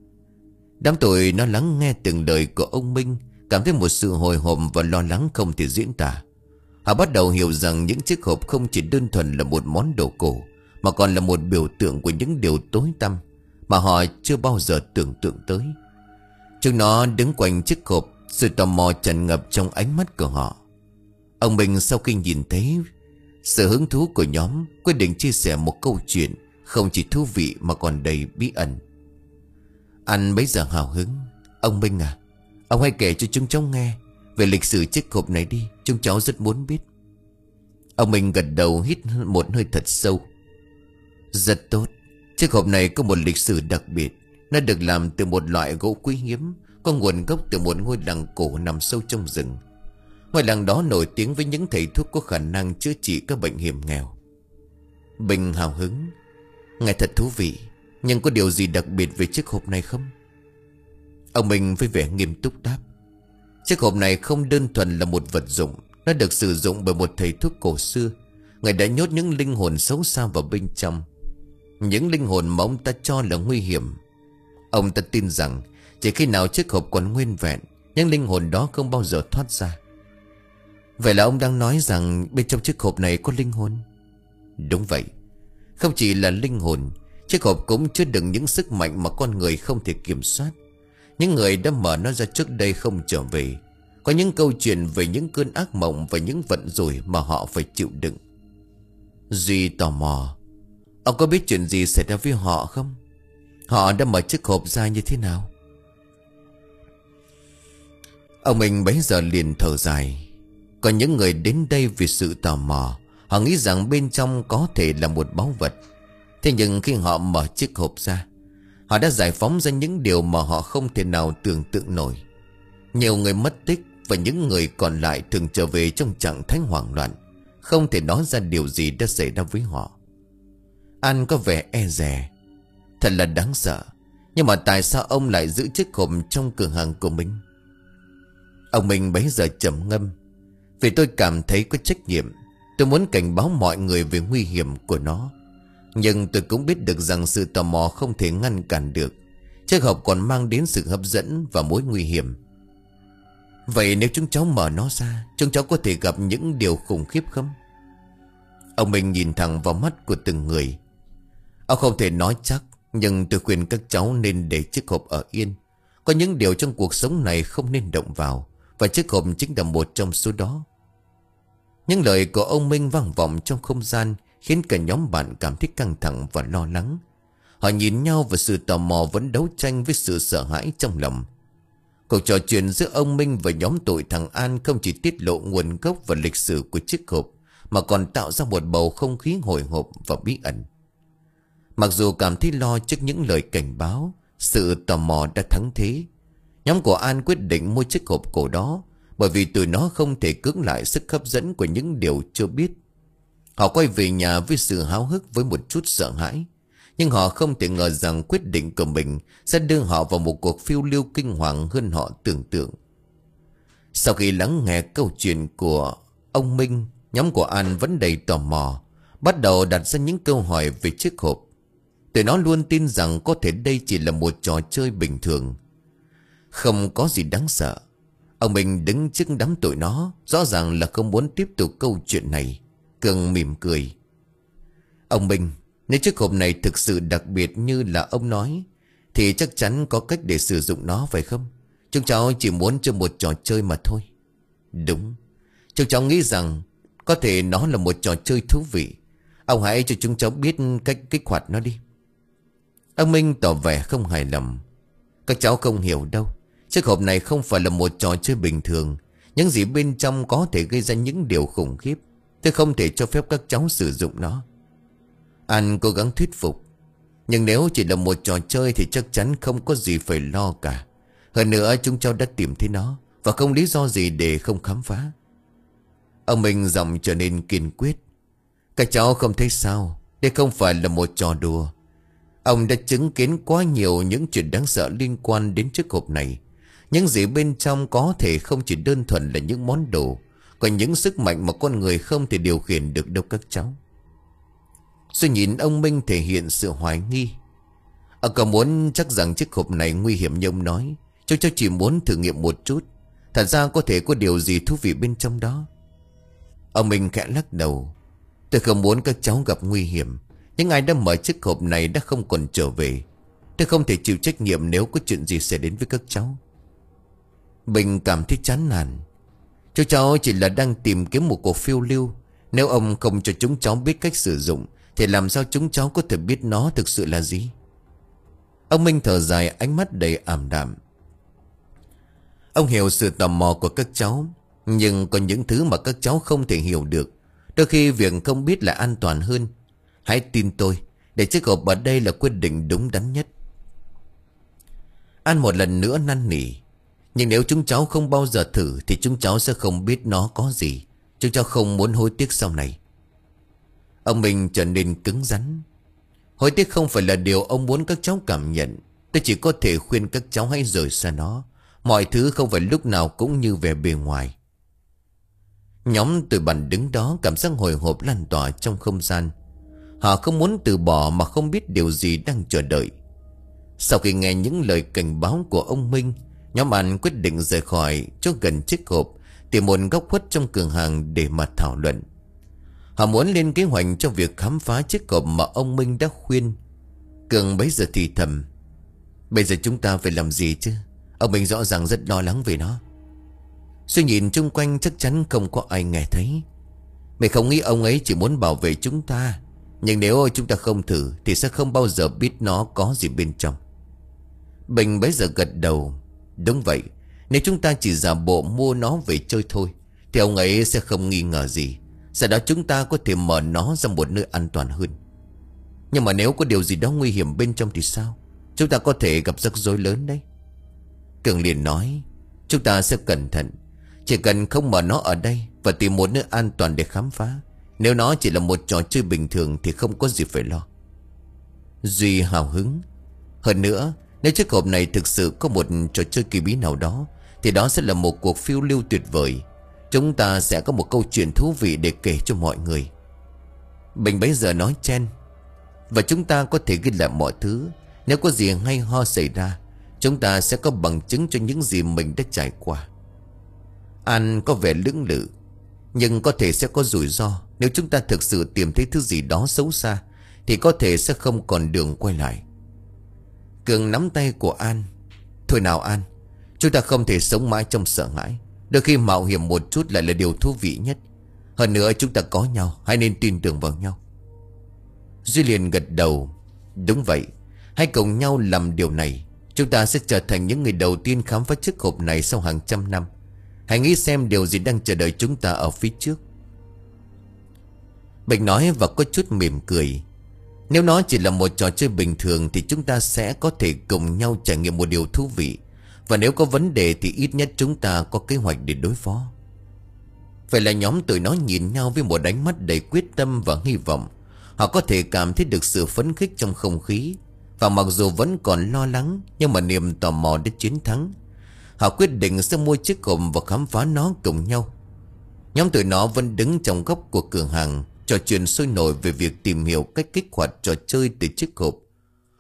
Đám tuổi nó lắng nghe từng lời của ông Minh, cảm thấy một sự hồi hộp và lo lắng không thể diễn tả. Họ bắt đầu hiểu rằng những chiếc hộp không chỉ đơn thuần là một món đồ cổ, mà còn là một biểu tượng của những điều tối tăm mà họ chưa bao giờ tưởng tượng tới. Chúng nó đứng quanh chiếc hộp, sự tò mò tràn ngập trong ánh mắt của họ. Ông Minh sau khi nhìn thấy sự hứng thú của nhóm, quyết định chia sẻ một câu chuyện không chỉ thú vị mà còn đầy bí ẩn. Anh bấy giờ hào hứng. Ông Minh à, ông hãy kể cho chúng cháu nghe về lịch sử chiếc hộp này đi, chúng cháu rất muốn biết. Ông Minh gật đầu, hít một hơi thật sâu. Rất tốt. Chiếc hộp này có một lịch sử đặc biệt. Nó được làm từ một loại gỗ quý hiếm, có nguồn gốc từ một ngôi làng cổ nằm sâu trong rừng. Ngôi làng đó nổi tiếng với những thầy thuốc có khả năng chữa trị các bệnh hiểm nghèo. Bình hào hứng. Nghe thật thú vị. Nhưng có điều gì đặc biệt về chiếc hộp này không? Ông Minh với vẻ nghiêm túc đáp. Chiếc hộp này không đơn thuần là một vật dụng. Nó được sử dụng bởi một thầy thuốc cổ xưa. Người đã nhốt những linh hồn xấu xa vào bên trong. Những linh hồn mà ông ta cho là nguy hiểm. Ông ta tin rằng chỉ khi nào chiếc hộp còn nguyên vẹn, những linh hồn đó không bao giờ thoát ra. Vậy là ông đang nói rằng bên trong chiếc hộp này có linh hồn? Đúng vậy. Không chỉ là linh hồn, chiếc hộp cũng chứa đựng những sức mạnh mà con người không thể kiểm soát. Những người đã mở nó ra trước đây không trở về. Có những câu chuyện về những cơn ác mộng và những vận rủi mà họ phải chịu đựng. Duy tò mò. Ông có biết chuyện gì xảy ra với họ không? Họ đã mở chiếc hộp ra như thế nào? Ông Minh bấy giờ liền thở dài. Có những người đến đây vì sự tò mò. Họ nghĩ rằng bên trong có thể là một báu vật. Thế nhưng khi họ mở chiếc hộp ra, họ đã giải phóng ra những điều mà họ không thể nào tưởng tượng nổi. Nhiều người mất tích, và những người còn lại thường trở về trong trạng thái hoảng loạn, không thể nói ra điều gì đã xảy ra với họ. An có vẻ e dè. Thật là đáng sợ. Nhưng mà tại sao ông lại giữ chiếc hộp trong cửa hàng của mình? Ông Minh bấy giờ trầm ngâm. Vì tôi cảm thấy có trách nhiệm. Tôi muốn cảnh báo mọi người về nguy hiểm của nó. Nhưng tôi cũng biết được rằng sự tò mò không thể ngăn cản được. Chiếc hộp còn mang đến sự hấp dẫn và mối nguy hiểm. Vậy nếu chúng cháu mở nó ra, chúng cháu có thể gặp những điều khủng khiếp không? Ông Minh nhìn thẳng vào mắt của từng người. Ông không thể nói chắc, nhưng tôi khuyên các cháu nên để chiếc hộp ở yên. Có những điều trong cuộc sống này không nên động vào, và chiếc hộp chính là một trong số đó. Những lời của ông Minh vang vọng trong không gian, khiến cả nhóm bạn cảm thấy căng thẳng và lo lắng. Họ nhìn nhau và sự tò mò vẫn đấu tranh với sự sợ hãi trong lòng. Cuộc trò chuyện giữa ông Minh và nhóm tội thằng An không chỉ tiết lộ nguồn gốc và lịch sử của chiếc hộp, mà còn tạo ra một bầu không khí hồi hộp và bí ẩn. Mặc dù cảm thấy lo trước những lời cảnh báo, sự tò mò đã thắng thế. Nhóm của An quyết định mua chiếc hộp cổ đó, bởi vì tụi nó không thể cưỡng lại sức hấp dẫn của những điều chưa biết. Họ quay về nhà với sự háo hức, với một chút sợ hãi. Nhưng họ không thể ngờ rằng quyết định của mình sẽ đưa họ vào một cuộc phiêu lưu kinh hoàng hơn họ tưởng tượng. Sau khi lắng nghe câu chuyện của ông Minh, nhóm của An vẫn đầy tò mò, bắt đầu đặt ra những câu hỏi về chiếc hộp. Tụi nó luôn tin rằng có thể đây chỉ là một trò chơi bình thường, không có gì đáng sợ. Ông Minh đứng trước đám tụi nó, rõ ràng là không muốn tiếp tục câu chuyện này. Cường mỉm cười. Ông Minh, nếu chiếc hộp này thực sự đặc biệt như là ông nói, thì chắc chắn có cách để sử dụng nó phải không? Chúng cháu chỉ muốn chơi một trò chơi mà thôi. Đúng. Chúng cháu nghĩ rằng có thể nó là một trò chơi thú vị. Ông hãy cho chúng cháu biết cách kích hoạt nó đi. Ông Minh tỏ vẻ không hài lòng. Các cháu không hiểu đâu. Chiếc hộp này không phải là một trò chơi bình thường. Những gì bên trong có thể gây ra những điều khủng khiếp. Tôi không thể cho phép các cháu sử dụng nó. An cố gắng thuyết phục. Nhưng nếu chỉ là một trò chơi thì chắc chắn không có gì phải lo cả. Hơn nữa chúng cháu đã tìm thấy nó, và không lý do gì để không khám phá. Ông Minh giọng trở nên kiên quyết. Các cháu không thấy sao? Đây không phải là một trò đùa. Ông đã chứng kiến quá nhiều những chuyện đáng sợ liên quan đến chiếc hộp này. Những gì bên trong có thể không chỉ đơn thuần là những món đồ, còn những sức mạnh mà con người không thể điều khiển được đâu các cháu. Tôi nhìn ông Minh thể hiện sự hoài nghi. Ông có muốn chắc rằng chiếc hộp này nguy hiểm như ông nói? Cháu cháu chỉ muốn thử nghiệm một chút. Thật ra có thể có điều gì thú vị bên trong đó. Ông Minh khẽ lắc đầu. Tôi không muốn các cháu gặp nguy hiểm. Những ai đã mở chiếc hộp này đã không còn trở về. Tôi không thể chịu trách nhiệm nếu có chuyện gì xảy đến với các cháu. Bình cảm thấy chán nản. Cháu cháu chỉ là đang tìm kiếm một cuộc phiêu lưu. Nếu ông không cho chúng cháu biết cách sử dụng, thì làm sao chúng cháu có thể biết nó thực sự là gì? Ông Minh thở dài, ánh mắt đầy ảm đạm. Ông hiểu sự tò mò của các cháu, nhưng có những thứ mà các cháu không thể hiểu được. Đôi khi việc không biết là an toàn hơn. Hãy tin tôi, để chiếc hộp ở đây là quyết định đúng đắn nhất. An một lần nữa năn nỉ. Nhưng nếu chúng cháu không bao giờ thử thì chúng cháu sẽ không biết nó có gì. Chúng cháu không muốn hối tiếc sau này. Ông Minh trở nên cứng rắn. Hối tiếc không phải là điều ông muốn các cháu cảm nhận. Tôi chỉ có thể khuyên các cháu hãy rời xa nó. Mọi thứ không phải lúc nào cũng như vẻ bề ngoài. Nhóm tụi bạn đứng đó, cảm giác hồi hộp lan tỏa trong không gian. Họ không muốn từ bỏ mà không biết điều gì đang chờ đợi. Sau khi nghe những lời cảnh báo của ông Minh, nhóm bạn quyết định rời khỏi chỗ gần chiếc hộp, tìm một góc khuất trong cửa hàng để mà thảo luận. Họ muốn lên kế hoạch cho việc khám phá chiếc hộp mà ông Minh đã khuyên. Cường bấy giờ thì thầm. Bây giờ chúng ta phải làm gì chứ? Ông Minh rõ ràng rất lo lắng về nó. Suy nhìn chung quanh chắc chắn không có ai nghe thấy. Mình không nghĩ ông ấy chỉ muốn bảo vệ chúng ta. Nhưng nếu chúng ta không thử thì sẽ không bao giờ biết nó có gì bên trong. Bình bấy giờ gật đầu. Đúng vậy. Nếu chúng ta chỉ giả bộ mua nó về chơi thôi thì ông ấy sẽ không nghi ngờ gì. Sau đó chúng ta có thể mở nó ra một nơi an toàn hơn. Nhưng mà nếu có điều gì đó nguy hiểm bên trong thì sao? Chúng ta có thể gặp rắc rối lớn đấy. Cường liền nói. Chúng ta sẽ cẩn thận. Chỉ cần không mở nó ở đây và tìm một nơi an toàn để khám phá. Nếu nó chỉ là một trò chơi bình thường thì không có gì phải lo. Duy hào hứng. Hơn nữa, nếu chiếc hộp này thực sự có một trò chơi kỳ bí nào đó thì đó sẽ là một cuộc phiêu lưu tuyệt vời. Chúng ta sẽ có một câu chuyện thú vị để kể cho mọi người. Bình bấy giờ nói chen. Và chúng ta có thể ghi lại mọi thứ. Nếu có gì hay ho xảy ra, chúng ta sẽ có bằng chứng cho những gì mình đã trải qua. An có vẻ lưỡng lự. Nhưng có thể sẽ có rủi ro. Nếu chúng ta thực sự tìm thấy thứ gì đó xấu xa thì có thể sẽ không còn đường quay lại. Cường nắm tay của An. Thôi nào An, chúng ta không thể sống mãi trong sợ hãi. Đôi khi mạo hiểm một chút lại là điều thú vị nhất. Hơn nữa chúng ta có nhau, hãy nên tin tưởng vào nhau. Duy liền gật đầu. Đúng vậy, hãy cùng nhau làm điều này. Chúng ta sẽ trở thành những người đầu tiên khám phá chiếc hộp này sau hàng trăm năm. Hãy nghĩ xem điều gì đang chờ đợi chúng ta ở phía trước. Bình nói và có chút mỉm cười. Nếu nó chỉ là một trò chơi bình thường thì chúng ta sẽ có thể cùng nhau trải nghiệm một điều thú vị. Và nếu có vấn đề thì ít nhất chúng ta có kế hoạch để đối phó. Vậy là nhóm tụi nó nhìn nhau với một ánh mắt đầy quyết tâm và hy vọng. Họ có thể cảm thấy được sự phấn khích trong không khí. Và mặc dù vẫn còn lo lắng, nhưng mà niềm tò mò đã chiến thắng. Họ quyết định sẽ mua chiếc hộp và khám phá nó cùng nhau. Nhóm tụi nó vẫn đứng trong góc của cửa hàng, trò chuyện sôi nổi về việc tìm hiểu cách kích hoạt trò chơi từ chiếc hộp.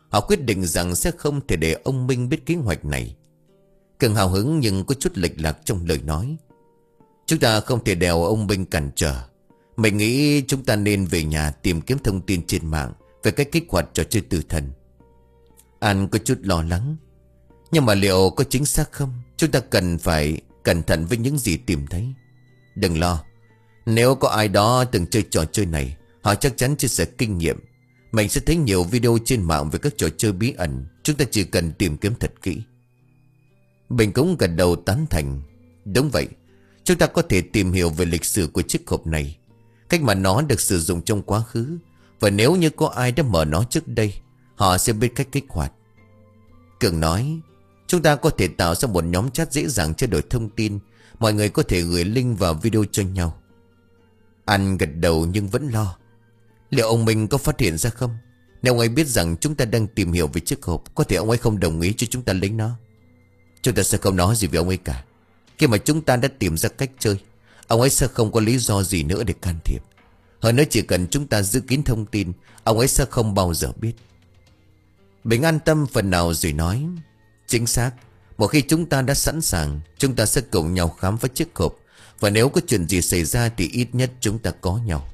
Họ quyết định rằng sẽ không thể để ông Minh biết kế hoạch này. Cường hào hứng nhưng có chút lệch lạc trong lời nói. Chúng ta không thể đèo ông Minh cản trở. Mình nghĩ chúng ta nên về nhà tìm kiếm thông tin trên mạng về cách kích hoạt trò chơi tử thần. An có chút lo lắng. Nhưng mà liệu có chính xác không? Chúng ta cần phải cẩn thận với những gì tìm thấy. Đừng lo. Nếu có ai đó từng chơi trò chơi này, họ chắc chắn chia sẻ kinh nghiệm. Mình sẽ thấy nhiều video trên mạng về các trò chơi bí ẩn. Chúng ta chỉ cần tìm kiếm thật kỹ. Bình cũng gật đầu tán thành. Đúng vậy. Chúng ta có thể tìm hiểu về lịch sử của chiếc hộp này, cách mà nó được sử dụng trong quá khứ. Và nếu như có ai đã mở nó trước đây, họ sẽ biết cách kích hoạt. Cường nói, chúng ta có thể tạo ra một nhóm chat dễ dàng trao đổi thông tin. Mọi người có thể gửi link vào video cho nhau. An gật đầu nhưng vẫn lo. Liệu ông Minh có phát hiện ra không? Nếu ông ấy biết rằng chúng ta đang tìm hiểu về chiếc hộp, có thể ông ấy không đồng ý cho chúng ta lấy nó. Chúng ta sẽ không nói gì với ông ấy cả. Khi mà chúng ta đã tìm ra cách chơi, ông ấy sẽ không có lý do gì nữa để can thiệp. Hơn nữa chỉ cần chúng ta giữ kín thông tin, ông ấy sẽ không bao giờ biết. Bình an tâm phần nào rồi nói, chính xác. Một khi chúng ta đã sẵn sàng, chúng ta sẽ cùng nhau khám phá chiếc hộp. Và nếu có chuyện gì xảy ra thì ít nhất chúng ta có nhau.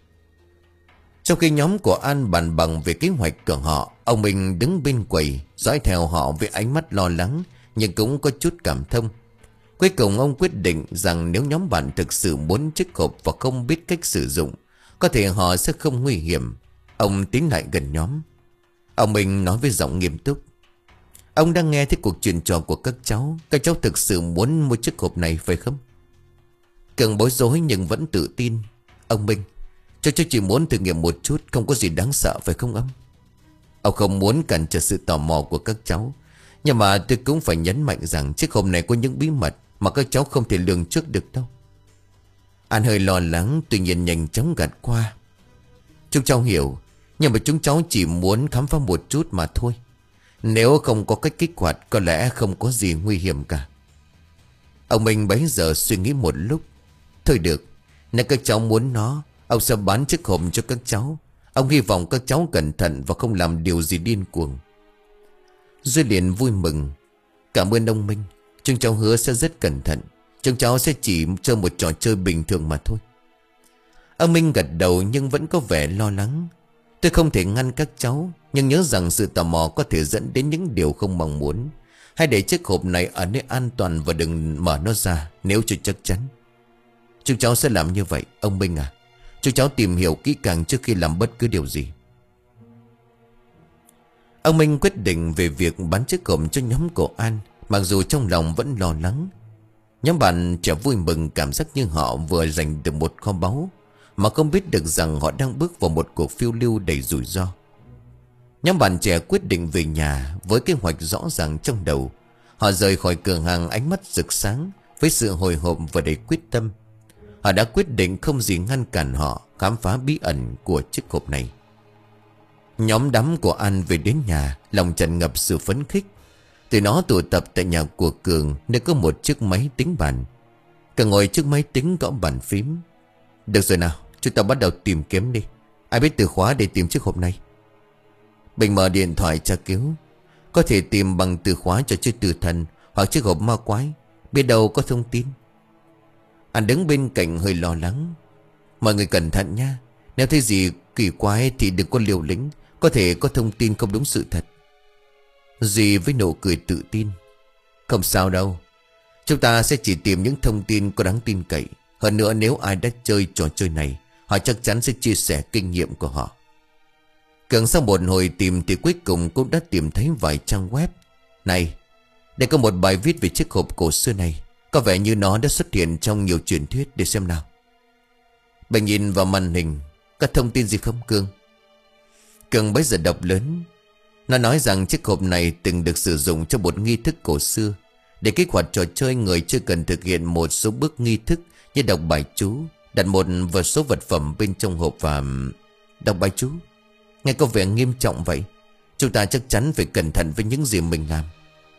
Trong khi nhóm của An bàn bằng về kế hoạch của họ, ông Minh đứng bên quầy dõi theo họ với ánh mắt lo lắng, nhưng cũng có chút cảm thông. Cuối cùng ông quyết định rằng nếu nhóm bạn thực sự muốn chiếc hộp và không biết cách sử dụng, có thể họ sẽ không nguy hiểm. Ông tiến lại gần nhóm. Ông Minh nói với giọng nghiêm túc, ông đang nghe thấy cuộc chuyện trò của các cháu. Các cháu thực sự muốn mua chiếc hộp này phải không? Cường bối rối nhưng vẫn tự tin. Ông Minh, Cháu cháu chỉ muốn thử nghiệm một chút, không có gì đáng sợ phải không ông? Ông không muốn cản trở sự tò mò của các cháu, nhưng mà tôi cũng phải nhấn mạnh rằng chiếc hộp này có những bí mật mà các cháu không thể lường trước được đâu. An hơi lo lắng, tuy nhiên nhanh chóng gạt qua. Chúng cháu hiểu, nhưng mà chúng cháu chỉ muốn khám phá một chút mà thôi. Nếu không có cách kích hoạt, có lẽ không có gì nguy hiểm cả. Ông Minh bấy giờ suy nghĩ một lúc. Thôi được, nếu các cháu muốn nó, ông sẽ bán chiếc hộp cho các cháu. Ông hy vọng các cháu cẩn thận và không làm điều gì điên cuồng. Duy liền vui mừng. Cảm ơn ông Minh. Chúng cháu hứa sẽ rất cẩn thận. Chúng cháu sẽ chỉ chơi một trò chơi bình thường mà thôi. Ông Minh gật đầu nhưng vẫn có vẻ lo lắng. Tôi không thể ngăn các cháu, nhưng nhớ rằng sự tò mò có thể dẫn đến những điều không mong muốn. Hãy để chiếc hộp này ở nơi an toàn và đừng mở nó ra nếu chưa chắc chắn. Chúng cháu sẽ làm như vậy, ông Minh à. Chúng cháu tìm hiểu kỹ càng trước khi làm bất cứ điều gì. Ông Minh quyết định về việc bán chiếc hộp cho nhóm của An, mặc dù trong lòng vẫn lo lắng. Nhóm bạn trẻ vui mừng, cảm giác như họ vừa giành được một kho báu, mà không biết được rằng họ đang bước vào một cuộc phiêu lưu đầy rủi ro. Nhóm bạn trẻ quyết định về nhà với kế hoạch rõ ràng trong đầu. Họ rời khỏi cửa hàng ánh mắt rực sáng với sự hồi hộp và đầy quyết tâm. Họ đã quyết định không gì ngăn cản họ khám phá bí ẩn của chiếc hộp này. Nhóm đám của An về đến nhà, lòng tràn ngập sự phấn khích. Tụi nó tụ tập tại nhà của Cường, nơi có một chiếc máy tính bàn. Cường ngồi trước máy tính gõ bàn phím. Được rồi nào, chúng ta bắt đầu tìm kiếm đi. Ai biết từ khóa để tìm chiếc hộp này? Bình mở điện thoại tra cứu. Có thể tìm bằng từ khóa cho chiếc tử thần hoặc chiếc hộp ma quái. Biết đâu có thông tin. Anh đứng bên cạnh hơi lo lắng. Mọi người cẩn thận nha. Nếu thấy gì kỳ quái thì đừng có liều lĩnh. Có thể có thông tin không đúng sự thật. Duy với nụ cười tự tin. Không sao đâu. Chúng ta sẽ chỉ tìm những thông tin có đáng tin cậy. Hơn nữa nếu ai đã chơi trò chơi này, họ chắc chắn sẽ chia sẻ kinh nghiệm của họ. Cường sau một hồi tìm thì cuối cùng cũng đã tìm thấy vài trang web. Này, đây có một bài viết về chiếc hộp cổ xưa này. Có vẻ như nó đã xuất hiện trong nhiều truyền thuyết, để xem nào. Bạn nhìn vào màn hình. Có thông tin gì không Cường? Cường bấy giờ đọc lớn. Nó nói rằng chiếc hộp này từng được sử dụng cho một nghi thức cổ xưa. Để kích hoạt trò chơi, người chưa cần thực hiện một số bước nghi thức như đọc bài chú, đặt một vật số vật phẩm bên trong hộp và đọc bài chú. Nghe có vẻ nghiêm trọng vậy. Chúng ta chắc chắn phải cẩn thận với những gì mình làm.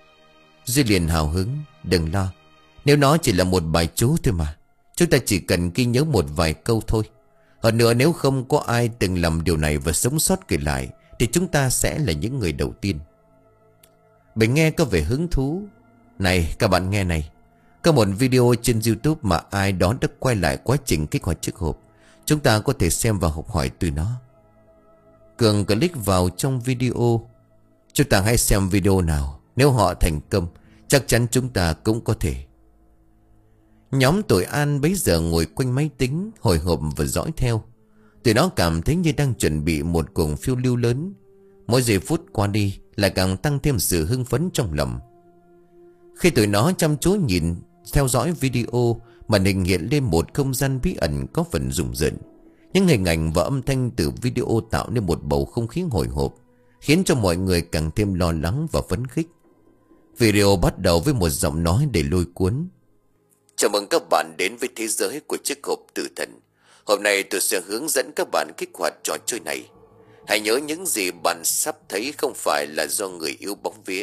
Duy liền hào hứng. Đừng lo. Nếu nó chỉ là một bài chú thôi mà, chúng ta chỉ cần ghi nhớ một vài câu thôi. Hơn nữa nếu không có ai từng làm điều này và sống sót kể lại thì chúng ta sẽ là những người đầu tiên. Bình nghe có vẻ hứng thú. Này các bạn nghe này, có một video trên YouTube mà ai đó đã quay lại quá trình kích hoạt chiếc hộp. Chúng ta có thể xem và học hỏi từ nó. Cường click vào trong video. Chúng ta hãy xem video nào. Nếu họ thành công, chắc chắn chúng ta cũng có thể. Nhóm tội An bấy giờ ngồi quanh máy tính, hồi hộp và dõi theo. Tụi nó cảm thấy như đang chuẩn bị một cuộc phiêu lưu lớn. Mỗi giây phút qua đi lại càng tăng thêm sự hưng phấn trong lòng. Khi tụi nó chăm chú nhìn theo dõi video, màn hình hiện lên một không gian bí ẩn có phần rùng rợn. Những hình ảnh và âm thanh từ video tạo nên một bầu không khí hồi hộp, khiến cho mọi người càng thêm lo lắng và phấn khích. Video bắt đầu với một giọng nói để lôi cuốn. Chào mừng các bạn đến với thế giới của chiếc hộp tử thần. Hôm nay tôi sẽ hướng dẫn các bạn kích hoạt trò chơi này. Hãy nhớ những gì bạn sắp thấy không phải là do người yêu bóng vía.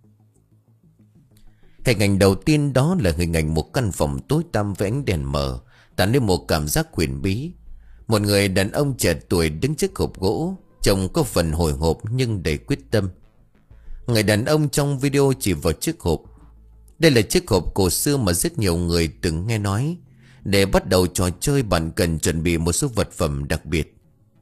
Hình ảnh đầu tiên đó là hình ảnh một căn phòng tối tăm với ánh đèn mờ, tạo nên một cảm giác huyền bí. Một người đàn ông trẻ tuổi đứng trước hộp gỗ, trông có phần hồi hộp nhưng đầy quyết tâm. Người đàn ông trong video chỉ vào chiếc hộp. Đây là chiếc hộp cổ xưa mà rất nhiều người từng nghe nói. Để bắt đầu trò chơi, bạn cần chuẩn bị một số vật phẩm đặc biệt.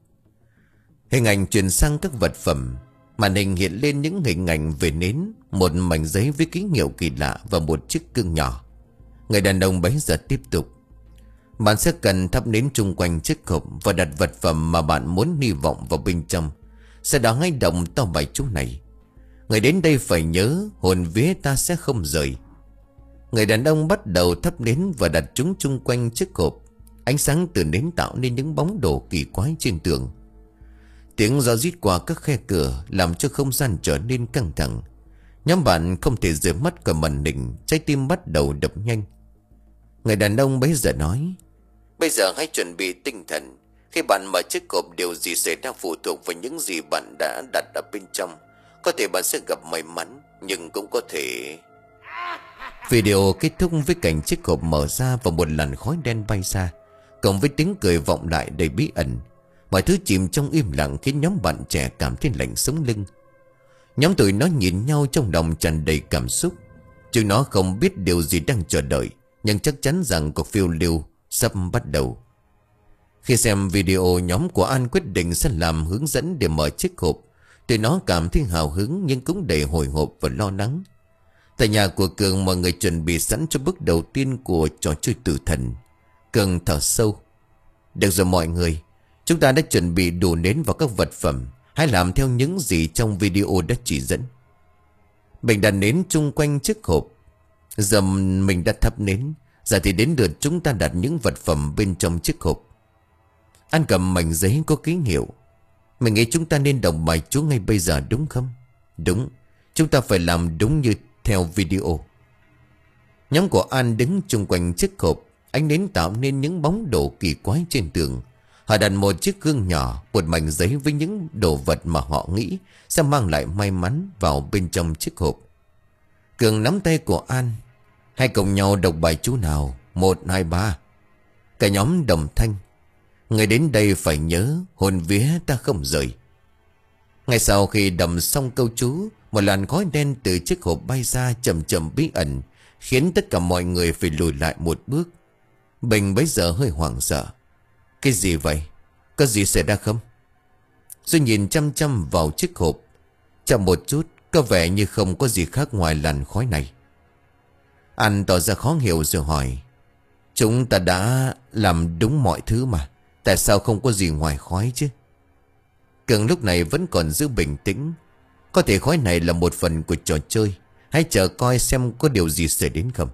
Hình ảnh chuyển sang các vật phẩm. Màn hình hiện lên những hình ảnh về nến, một mảnh giấy với ký hiệu kỳ lạ và một chiếc gương nhỏ. Người đàn ông bấy giờ tiếp tục. Bạn sẽ cần thắp nến chung quanh chiếc hộp và đặt vật phẩm mà bạn muốn hy vọng vào bên trong. Sau đó hãy đọc to bài chú này. Người đến đây phải nhớ, hồn vía ta sẽ không rời. Người đàn ông bắt đầu thắp nến và đặt chúng chung quanh chiếc hộp. Ánh sáng từ nến tạo nên những bóng đồ kỳ quái trên tường. Tiếng gió rít qua các khe cửa làm cho không gian trở nên căng thẳng. Nhóm bạn không thể rời mắt khỏi màn hình, trái tim bắt đầu đập nhanh. Người đàn ông bấy giờ nói. Bây giờ hãy chuẩn bị tinh thần. Khi bạn mở chiếc hộp, điều gì xảy ra phụ thuộc vào những gì bạn đã đặt ở bên trong. Có thể bạn sẽ gặp may mắn, nhưng cũng có thể... Video kết thúc với cảnh chiếc hộp mở ra và một làn khói đen bay ra, cộng với tiếng cười vọng lại đầy bí ẩn. Mọi thứ chìm trong im lặng khiến nhóm bạn trẻ cảm thấy lạnh sống lưng. Nhóm tụi nó nhìn nhau trong lòng tràn đầy cảm xúc. Chúng nó không biết điều gì đang chờ đợi, nhưng chắc chắn rằng cuộc phiêu lưu sắp bắt đầu. Khi xem video, nhóm của An quyết định sẽ làm hướng dẫn để mở chiếc hộp. Tụi nó cảm thấy hào hứng nhưng cũng đầy hồi hộp và lo lắng. Tại nhà của Cường, mọi người chuẩn bị sẵn cho bước đầu tiên của trò chơi tử thần. Cường thở sâu. Được rồi mọi người, chúng ta đã chuẩn bị đủ nến và các vật phẩm. Hãy làm theo những gì trong video đã chỉ dẫn. Mình đặt nến chung quanh chiếc hộp. Giờ mình đã thắp nến. Giờ thì đến lượt chúng ta đặt những vật phẩm bên trong chiếc hộp. An cầm mảnh giấy có ký hiệu. Mình nghĩ chúng ta nên đọc bài chú ngay bây giờ, đúng không? Đúng, chúng ta phải làm đúng như theo video. Nhóm của An đứng chung quanh chiếc hộp. Ánh nến tạo nên những bóng đồ kỳ quái trên tường. Họ đặt một chiếc gương nhỏ, một mảnh giấy với những đồ vật mà họ nghĩ sẽ mang lại may mắn vào bên trong chiếc hộp. Cường nắm tay của An. Hãy cùng nhau đọc bài chú nào. Một, hai, ba. Cả nhóm đồng thanh. Người đến đây phải nhớ, hồn vía ta không rời. Ngay sau khi đọc xong câu chú, một làn khói đen từ chiếc hộp bay ra chậm chậm bí ẩn, khiến tất cả mọi người phải lùi lại một bước. Bình bấy giờ hơi hoảng sợ. Cái gì vậy? Có gì xảy ra không? Rồi nhìn chăm chăm vào chiếc hộp. Chậm một chút, có vẻ như không có gì khác ngoài làn khói này. Anh tỏ ra khó hiểu rồi hỏi. Chúng ta đã làm đúng mọi thứ mà, tại sao không có gì ngoài khói chứ? Cường lúc này vẫn còn giữ bình tĩnh. Có thể khói này là một phần của trò chơi. Hãy chờ coi xem có điều gì xảy đến không.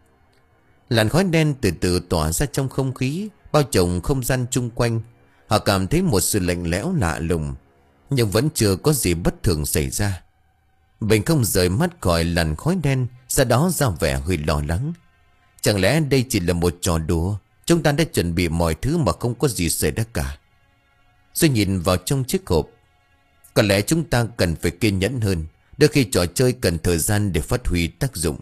Làn khói đen từ từ tỏa ra trong không khí, bao trùm không gian chung quanh. Họ cảm thấy một sự lạnh lẽo lạ lùng, nhưng vẫn chưa có gì bất thường xảy ra. Bình không rời mắt khỏi làn khói đen, sau đó ra vẻ hơi lo lắng. Chẳng lẽ đây chỉ là một trò đùa? Chúng ta đã chuẩn bị mọi thứ mà không có gì xảy ra cả. Rồi nhìn vào trong chiếc hộp. Có lẽ chúng ta cần phải kiên nhẫn hơn. Đôi khi trò chơi cần thời gian để phát huy tác dụng.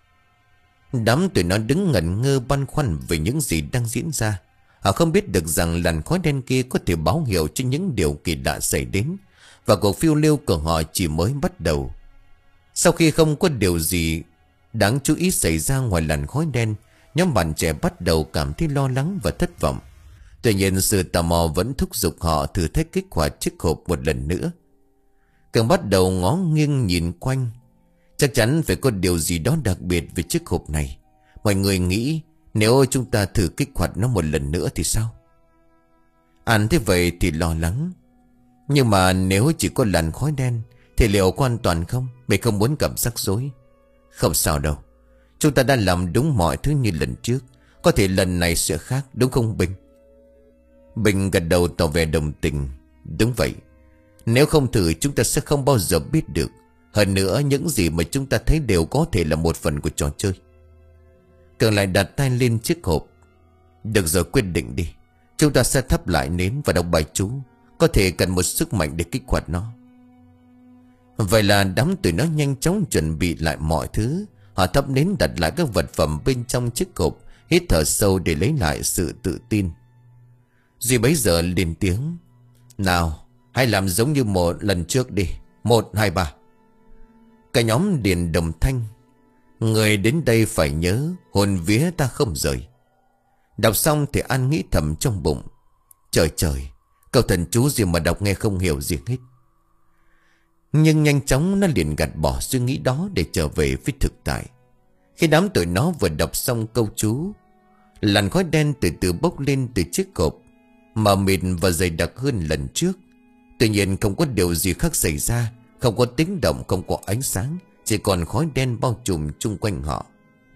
Đám tụi nó đứng ngẩn ngơ băn khoăn về những gì đang diễn ra. Họ không biết được rằng làn khói đen kia có thể báo hiệu cho những điều kỳ lạ xảy đến, và cuộc phiêu lưu của họ chỉ mới bắt đầu. Sau khi không có điều gì đáng chú ý xảy ra ngoài làn khói đen, nhóm bạn trẻ bắt đầu cảm thấy lo lắng và thất vọng. Tuy nhiên sự tò mò vẫn thúc giục họ thử thách kích hoạt chiếc hộp một lần nữa. Cường bắt đầu ngó nghiêng nhìn quanh. Chắc chắn phải có điều gì đó đặc biệt về chiếc hộp này. Mọi người nghĩ nếu chúng ta thử kích hoạt nó một lần nữa thì sao? An thế vậy thì lo lắng. Nhưng mà nếu chỉ có làn khói đen thì liệu có an toàn không? Mày không muốn gặp rắc rối. Không sao đâu. Chúng ta đã làm đúng mọi thứ như lần trước. Có thể lần này sẽ khác, đúng không Bình? Bình gật đầu tỏ vẻ đồng tình. Đúng vậy. Nếu không thử chúng ta sẽ không bao giờ biết được. Hơn nữa những gì mà chúng ta thấy đều có thể là một phần của trò chơi. Cường lại đặt tay lên chiếc hộp. Được rồi, quyết định đi. Chúng ta sẽ thắp lại nến và đọc bài chú. Có thể cần một sức mạnh để kích hoạt nó. Vậy là đám tụi nó nhanh chóng chuẩn bị lại mọi thứ. Họ thắp nến, đặt lại các vật phẩm bên trong chiếc hộp, hít thở sâu để lấy lại sự tự tin. Duy bấy giờ lên tiếng. Nào, hãy làm giống như một lần trước đi. Một, hai, ba. Cả nhóm điền đồng thanh. Người đến đây phải nhớ, hồn vía ta không rời. Đọc xong thì An nghĩ thầm trong bụng. Trời trời, câu thần chú gì mà đọc nghe không hiểu gì hết. Nhưng nhanh chóng nó liền gạt bỏ suy nghĩ đó để trở về với thực tại. Khi đám tụi nó vừa đọc xong câu chú, làn khói đen từ từ bốc lên từ chiếc hộp, mờ mịt và dày đặc hơn lần trước. Tuy nhiên không có điều gì khác xảy ra. Không có tiếng động, không có ánh sáng, chỉ còn khói đen bao trùm chung quanh họ.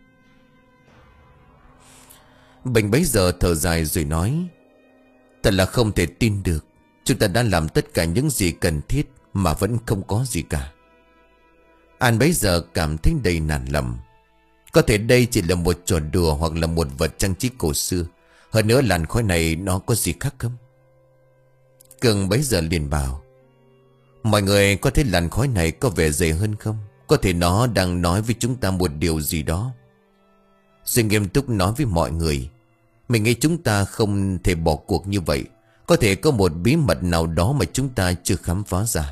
Bình bấy giờ thở dài rồi nói. Thật là không thể tin được. Chúng ta đã làm tất cả những gì cần thiết mà vẫn không có gì cả. An bấy giờ cảm thấy đầy nản lòng. Có thể đây chỉ là một trò đùa hoặc là một vật trang trí cổ xưa. Hơn nữa làn khói này nó có gì khác không? Cường bấy giờ liền bảo. Mọi người có thấy làn khói này có vẻ dày hơn không? Có thể nó đang nói với chúng ta một điều gì đó. Duy nghiêm túc nói với mọi người. Mình nghĩ chúng ta không thể bỏ cuộc như vậy. Có thể có một bí mật nào đó mà chúng ta chưa khám phá ra.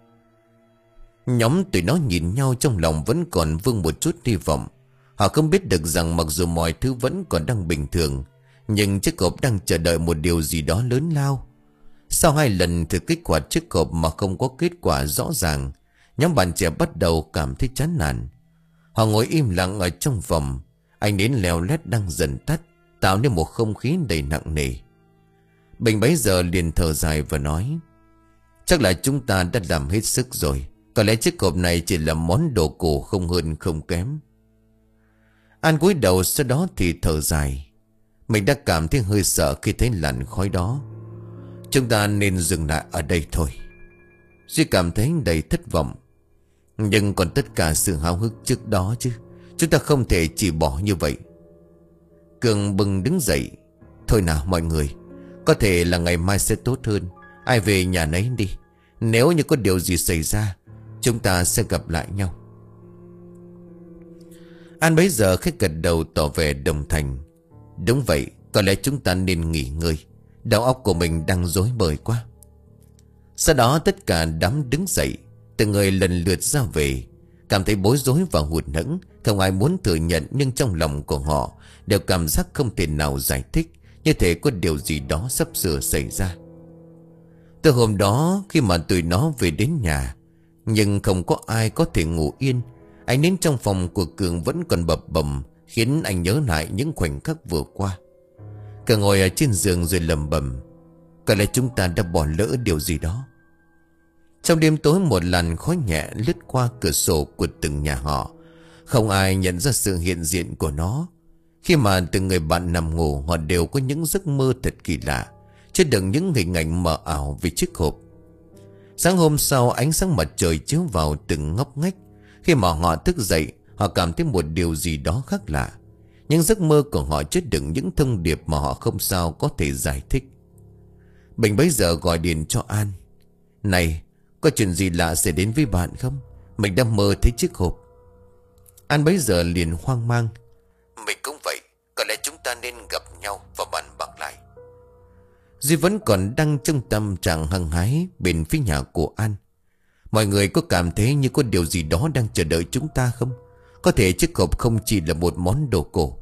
Nhóm tụi nó nhìn nhau trong lòng vẫn còn vương một chút hy vọng. Họ không biết được rằng mặc dù mọi thứ vẫn còn đang bình thường, nhưng chiếc hộp đang chờ đợi một điều gì đó lớn lao. Sau hai lần thử kích hoạt chiếc hộp mà không có kết quả rõ ràng, nhóm bạn trẻ bắt đầu cảm thấy chán nản. Họ ngồi im lặng ở trong phòng. Ánh nến leo lét đang dần tắt, tạo nên một không khí đầy nặng nề. Bình bấy giờ liền thở dài và nói. Chắc là chúng ta đã làm hết sức rồi. Có lẽ chiếc hộp này chỉ là món đồ cổ, không hơn không kém. An cúi đầu, sau đó thì thở dài. Mình đã cảm thấy hơi sợ khi thấy làn khói đó. Chúng ta nên dừng lại ở đây thôi. Duy cảm thấy đầy thất vọng. Nhưng còn tất cả sự háo hức trước đó chứ. Chúng ta không thể chỉ bỏ như vậy. Cường bừng đứng dậy. Thôi nào mọi người, có thể là ngày mai sẽ tốt hơn. Ai về nhà nấy đi. Nếu như có điều gì xảy ra, chúng ta sẽ gặp lại nhau. An bấy giờ khách gật đầu tỏ vẻ đồng thành. Đúng vậy, có lẽ chúng ta nên nghỉ ngơi. Đầu óc của mình đang rối bời quá. Sau đó tất cả đám đứng dậy, từng người lần lượt ra về. Cảm thấy bối rối và hụt hẫng. Không ai muốn thừa nhận, nhưng trong lòng của họ đều cảm giác không thể nào giải thích, như thể có điều gì đó sắp sửa xảy ra. Từ hôm đó khi mà tụi nó về đến nhà, nhưng không có ai có thể ngủ yên. Ánh nến trong phòng của Cường vẫn còn bập bầm, khiến anh nhớ lại những khoảnh khắc vừa qua. Cường ngồi ở trên giường rồi lầm bầm. Có lẽ chúng ta đã bỏ lỡ điều gì đó. Trong đêm tối, một làn khói nhẹ lướt qua cửa sổ của từng nhà họ. Không ai nhận ra sự hiện diện của nó. Khi mà từng người bạn nằm ngủ, họ đều có những giấc mơ thật kỳ lạ, chứa đựng những hình ảnh mờ ảo về chiếc hộp. Sáng hôm sau, ánh sáng mặt trời chiếu vào từng ngóc ngách. Khi mà họ thức dậy, họ cảm thấy một điều gì đó khác lạ. Những giấc mơ của họ chứa đựng những thông điệp mà họ không sao có thể giải thích. Bình bấy giờ gọi điện cho An. Này, có chuyện gì lạ xảy đến với bạn không? Mình đang mơ thấy chiếc hộp. An bấy giờ liền hoang mang. Mình cũng vậy. Có lẽ chúng ta nên gặp nhau và bàn bạc lại. Duy vẫn còn đang trong tâm trạng hăng hái bên phía nhà của An. Mọi người có cảm thấy như có điều gì đó đang chờ đợi chúng ta không? Có thể chiếc hộp không chỉ là một món đồ cổ.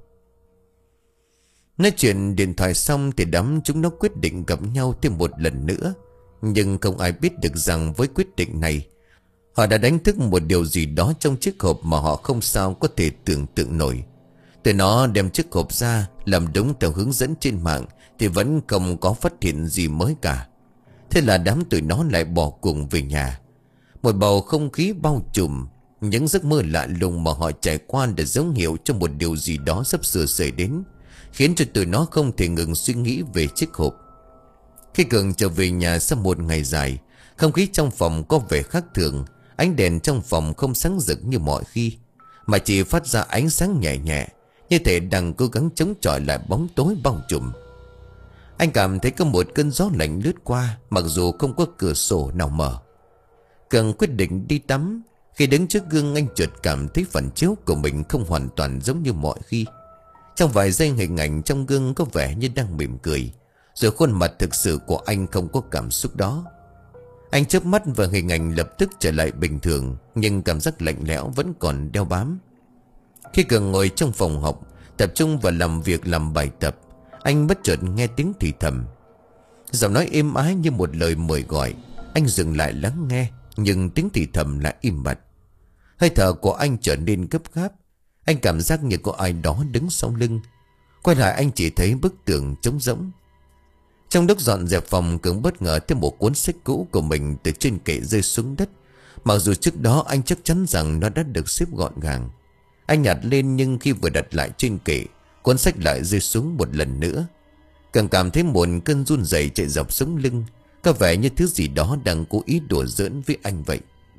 Nói chuyện điện thoại xong thì đám chúng nó quyết định gặp nhau thêm một lần nữa. Nhưng không ai biết được rằng với quyết định này, họ đã đánh thức một điều gì đó trong chiếc hộp mà họ không sao có thể tưởng tượng nổi. Từ nó đem chiếc hộp ra làm đúng theo hướng dẫn trên mạng thì vẫn không có phát hiện gì mới cả. Thế là đám tụi nó lại bỏ cùng về nhà. Một bầu không khí bao trùm. Những giấc mơ lạ lùng mà họ trải qua đã dấu hiệu cho một điều gì đó sắp sửa xảy đến, khiến cho tụi nó không thể ngừng suy nghĩ về chiếc hộp. Khi Cường trở về nhà sau một ngày dài, không khí trong phòng có vẻ khác thường. Ánh đèn trong phòng không sáng rực như mọi khi, mà chỉ phát ra ánh sáng nhẹ nhẹ, như thể đang cố gắng chống chọi lại bóng tối bao trùm. Anh cảm thấy có một cơn gió lạnh lướt qua, mặc dù không có cửa sổ nào mở. Cường quyết định đi tắm. Khi đứng trước gương, anh chợt cảm thấy phản chiếu của mình không hoàn toàn giống như mọi khi. Trong vài giây, hình ảnh trong gương có vẻ như đang mỉm cười, rồi khuôn mặt thực sự của anh không có cảm xúc đó. Anh chớp mắt và hình ảnh lập tức trở lại bình thường, nhưng cảm giác lạnh lẽo vẫn còn đeo bám. Khi Cường ngồi trong phòng học, tập trung vào làm việc làm bài tập, anh bất chợt nghe tiếng thì thầm. Giọng nói êm ái như một lời mời gọi. Anh dừng lại lắng nghe, nhưng tiếng thì thầm lại im bặt. Hơi thở của anh trở nên gấp gáp. Anh cảm giác như có ai đó đứng sau lưng. Quay lại, anh chỉ thấy bức tường trống rỗng. Trong lúc dọn dẹp phòng, Cường bất ngờ thấy một cuốn sách cũ của mình từ trên kệ rơi xuống đất. Mặc dù trước đó anh chắc chắn rằng nó đã được xếp gọn gàng. Anh nhặt lên, nhưng khi vừa đặt lại trên kệ, cuốn sách lại rơi xuống một lần nữa. Cường cảm thấy một cơn run rẩy chạy dọc sống lưng, có vẻ như thứ gì đó đang cố ý đùa giỡn với anh vậy.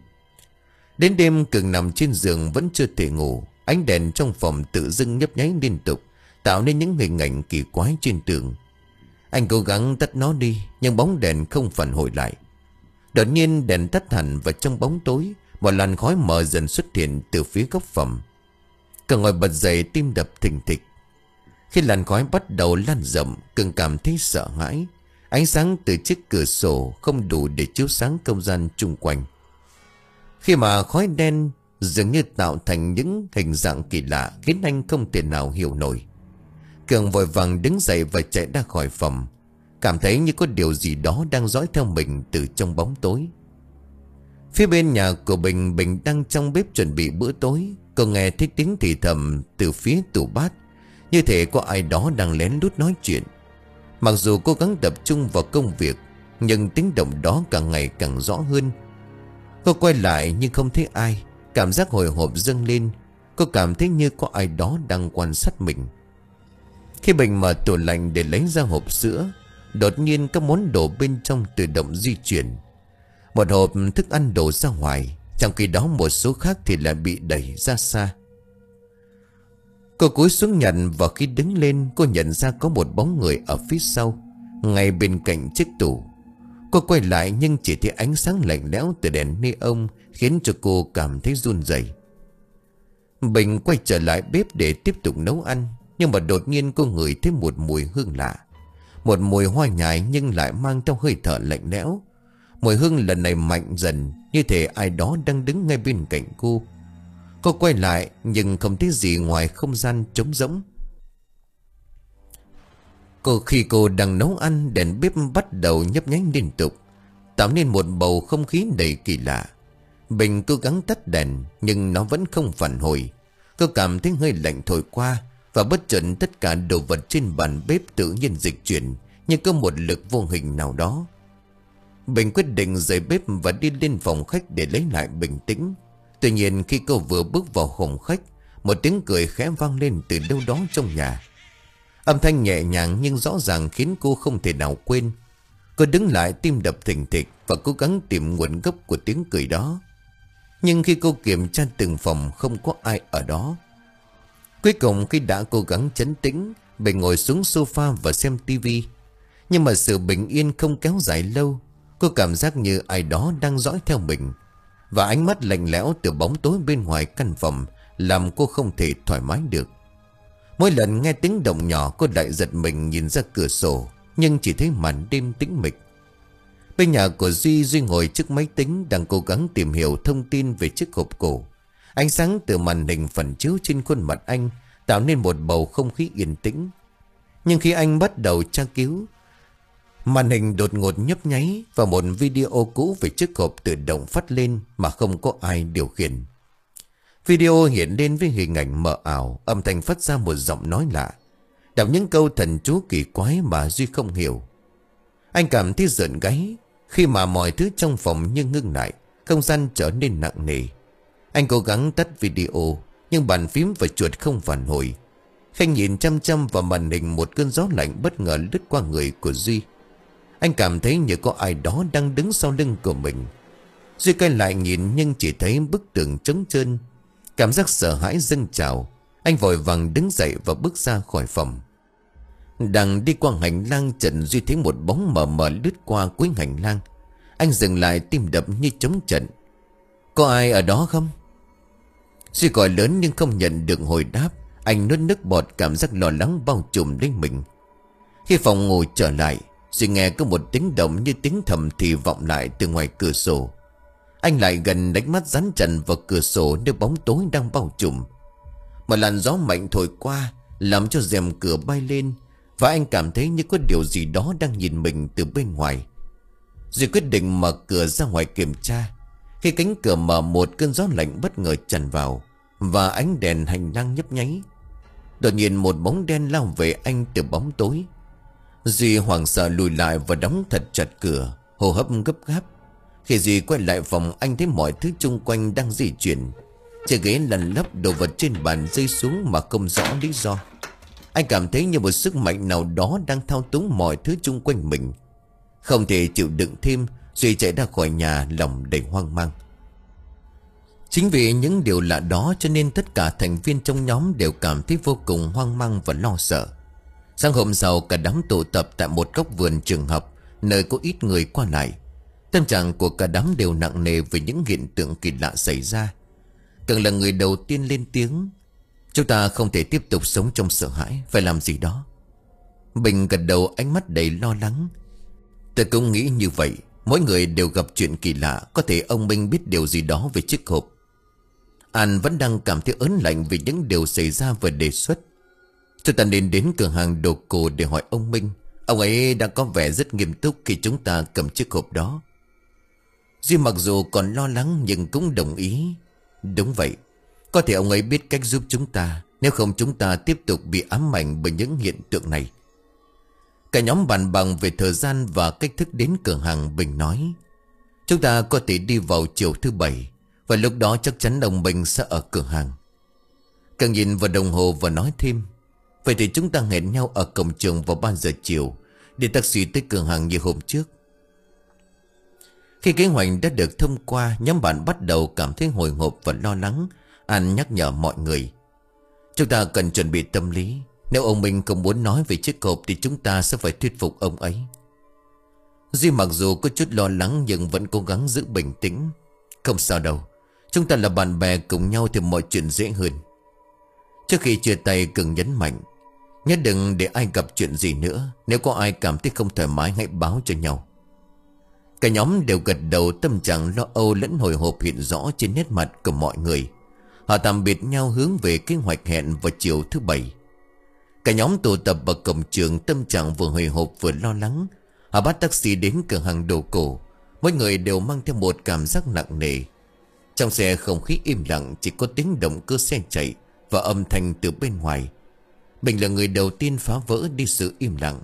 Đến đêm, Cường nằm trên giường vẫn chưa thể ngủ. Ánh đèn trong phòng tự dưng nhấp nháy liên tục, tạo nên những hình ảnh kỳ quái trên tường. Anh cố gắng tắt nó đi, nhưng bóng đèn không phản hồi lại. Đột nhiên đèn tắt hẳn, và trong bóng tối, một làn khói mờ dần xuất hiện từ phía góc phòng. Cường ngồi bật dậy, tim đập thình thịch. Khi làn khói bắt đầu lan rộng, Cường cảm thấy sợ hãi. Ánh sáng từ chiếc cửa sổ không đủ để chiếu sáng không gian chung quanh. Khi mà khói đen dường như tạo thành những hình dạng kỳ lạ, khiến anh không thể nào hiểu nổi. Cường vội vàng đứng dậy và chạy ra khỏi phòng, cảm thấy như có điều gì đó đang dõi theo mình từ trong bóng tối. Phía bên nhà của Bình, Bình đang trong bếp chuẩn bị bữa tối. Cô nghe thấy tiếng thì thầm từ phía tủ bát, như thể có ai đó đang lén lút nói chuyện. Mặc dù cố gắng tập trung vào công việc, nhưng tiếng động đó càng ngày càng rõ hơn. Cô quay lại nhưng không thấy ai. Cảm giác hồi hộp dâng lên. Cô cảm thấy như có ai đó đang quan sát mình. Khi Bình mở tủ lạnh để lấy ra hộp sữa, đột nhiên các món đồ bên trong tự động di chuyển. Một hộp thức ăn đổ ra ngoài, trong khi đó một số khác thì lại bị đẩy ra xa. Cô cúi xuống nhận, và khi đứng lên, cô nhận ra có một bóng người ở phía sau, ngay bên cạnh chiếc tủ. Cô quay lại, nhưng chỉ thấy ánh sáng lạnh lẽo từ đèn neon khiến cho cô cảm thấy run rẩy. Bình quay trở lại bếp để tiếp tục nấu ăn, nhưng mà đột nhiên cô ngửi thấy một mùi hương lạ. Một mùi hoa nhài nhưng lại mang theo hơi thở lạnh lẽo. Mùi hương lần này mạnh dần, như thể ai đó đang đứng ngay bên cạnh cô. Cô quay lại nhưng không thấy gì ngoài không gian trống rỗng. Cô khi cô đang nấu ăn, đèn bếp bắt đầu nhấp nháy liên tục, tạo nên một bầu không khí đầy kỳ lạ. Bình cố gắng tắt đèn nhưng nó vẫn không phản hồi. Cô cảm thấy hơi lạnh thổi qua, và bất chợt tất cả đồ vật trên bàn bếp tự nhiên dịch chuyển, như có một lực vô hình nào đó. Bình quyết định rời bếp và đi lên phòng khách để lấy lại bình tĩnh. Tuy nhiên khi cô vừa bước vào phòng khách, một tiếng cười khẽ vang lên từ đâu đó trong nhà. Âm thanh nhẹ nhàng nhưng rõ ràng khiến cô không thể nào quên. Cô đứng lại, tim đập thình thịch, và cố gắng tìm nguồn gốc của tiếng cười đó. Nhưng khi cô kiểm tra từng phòng, không có ai ở đó. Cuối cùng khi đã cố gắng trấn tĩnh, Bình ngồi xuống sofa và xem tivi. Nhưng mà sự bình yên không kéo dài lâu. Cô cảm giác như ai đó đang dõi theo mình, và ánh mắt lạnh lẽo từ bóng tối bên ngoài căn phòng làm cô không thể thoải mái được. Mỗi lần nghe tiếng động nhỏ, cô lại giật mình nhìn ra cửa sổ, nhưng chỉ thấy màn đêm tĩnh mịch. Bên nhà của Duy, Duy ngồi trước máy tính đang cố gắng tìm hiểu thông tin về chiếc hộp cổ. Ánh sáng từ màn hình phản chiếu trên khuôn mặt anh tạo nên một bầu không khí yên tĩnh. Nhưng khi anh bắt đầu tra cứu, màn hình đột ngột nhấp nháy và một video cũ về chiếc hộp tự động phát lên mà không có ai điều khiển. Video hiện lên với hình ảnh mờ ảo, âm thanh phát ra một giọng nói lạ, đọc những câu thần chú kỳ quái mà Duy không hiểu. Anh cảm thấy rợn gáy khi mà mọi thứ trong phòng như ngưng lại, không gian trở nên nặng nề. Anh cố gắng tắt video nhưng bàn phím và chuột không phản hồi. Khanh nhìn chăm chăm vào màn hình, một cơn gió lạnh bất ngờ lướt qua người của Duy. Anh cảm thấy như có ai đó đang đứng sau lưng của mình. Duy quay lại nhìn nhưng chỉ thấy bức tường trống trơn. Cảm giác sợ hãi dâng trào. Anh vội vàng đứng dậy và bước ra khỏi phòng. Đang đi qua hành lang, Trần Duy thấy một bóng mờ mờ lướt qua cuối hành lang. Anh dừng lại, tim đập như trống trận. Có ai ở đó không? Duy gọi lớn nhưng không nhận được hồi đáp. Anh nuốt nước bọt, cảm giác lo lắng bao trùm lên mình. Khi phòng ngủ trở lại, Duy nghe có một tiếng động như tiếng thầm thì vọng lại từ ngoài cửa sổ. Anh lại gần, đánh mắt dán chặt vào cửa sổ nơi bóng tối đang bao trùm. Một làn gió mạnh thổi qua làm cho rèm cửa bay lên, và anh cảm thấy như có điều gì đó đang nhìn mình từ bên ngoài. Duy quyết định mở cửa ra ngoài kiểm tra. Khi cánh cửa mở, một cơn gió lạnh bất ngờ tràn vào và ánh đèn hành lang nhấp nháy. Đột nhiên một bóng đen lao về anh từ bóng tối. Duy hoảng sợ lùi lại và đóng thật chặt cửa, hô hấp gấp gáp. Khi Duy quay lại phòng, anh thấy mọi thứ chung quanh đang di chuyển. Chiếc ghế lăn lóc, đồ vật trên bàn rơi xuống mà không rõ lý do. Anh cảm thấy như một sức mạnh nào đó đang thao túng mọi thứ chung quanh mình. Không thể chịu đựng thêm, Duy chạy ra khỏi nhà, lòng đầy hoang mang. Chính vì những điều lạ đó cho nên tất cả thành viên trong nhóm đều cảm thấy vô cùng hoang mang và lo sợ. Sáng hôm sau, cả đám tụ tập tại một góc vườn trường học, nơi có ít người qua lại. Tâm trạng của cả đám đều nặng nề với những hiện tượng kỳ lạ xảy ra. Cường là người đầu tiên lên tiếng. Chúng ta không thể tiếp tục sống trong sợ hãi, phải làm gì đó. Bình gật đầu, ánh mắt đầy lo lắng. Tôi cũng nghĩ như vậy. Mỗi người đều gặp chuyện kỳ lạ. Có thể ông Minh biết điều gì đó về chiếc hộp. An vẫn đang cảm thấy ớn lạnh vì những điều xảy ra và đề xuất. Chúng ta nên đến cửa hàng đồ cổ để hỏi ông Minh. Ông ấy đã có vẻ rất nghiêm túc khi chúng ta cầm chiếc hộp đó. Duy mặc dù còn lo lắng nhưng cũng đồng ý. Đúng vậy, có thể ông ấy biết cách giúp chúng ta. Nếu không chúng ta tiếp tục bị ám ảnh bởi những hiện tượng này. Cả nhóm bàn bằng về thời gian và cách thức đến cửa hàng. Bình nói chúng ta có thể đi vào chiều thứ bảy, và lúc đó chắc chắn ông Bình sẽ ở cửa hàng. Càng nhìn vào đồng hồ và nói thêm, vậy thì chúng ta hẹn nhau ở cổng trường vào ba giờ chiều, để taxi tới cửa hàng như hôm trước. Khi kế hoạch đã được thông qua, nhóm bạn bắt đầu cảm thấy hồi hộp và lo lắng. An nhắc nhở mọi người, chúng ta cần chuẩn bị tâm lý. Nếu ông Minh không muốn nói về chiếc hộp thì chúng ta sẽ phải thuyết phục ông ấy. Duy mặc dù có chút lo lắng nhưng vẫn cố gắng giữ bình tĩnh. Không sao đâu, chúng ta là bạn bè cùng nhau thì mọi chuyện dễ hơn. Trước khi chia tay, Cường nhấn mạnh, nhớ đừng để ai gặp chuyện gì nữa. Nếu có ai cảm thấy không thoải mái hãy báo cho nhau. Cả nhóm đều gật đầu, tâm trạng lo âu lẫn hồi hộp hiện rõ trên nét mặt của mọi người. Họ tạm biệt nhau hướng về kế hoạch hẹn vào chiều thứ bảy. Cả nhóm tụ tập ở cổng trường, tâm trạng vừa hồi hộp vừa lo lắng. Họ bắt taxi đến cửa hàng đồ cổ. Mỗi người đều mang theo một cảm giác nặng nề. Trong xe không khí im lặng, chỉ có tiếng động cơ xe chạy và âm thanh từ bên ngoài. Bình là người đầu tiên phá vỡ đi sự im lặng.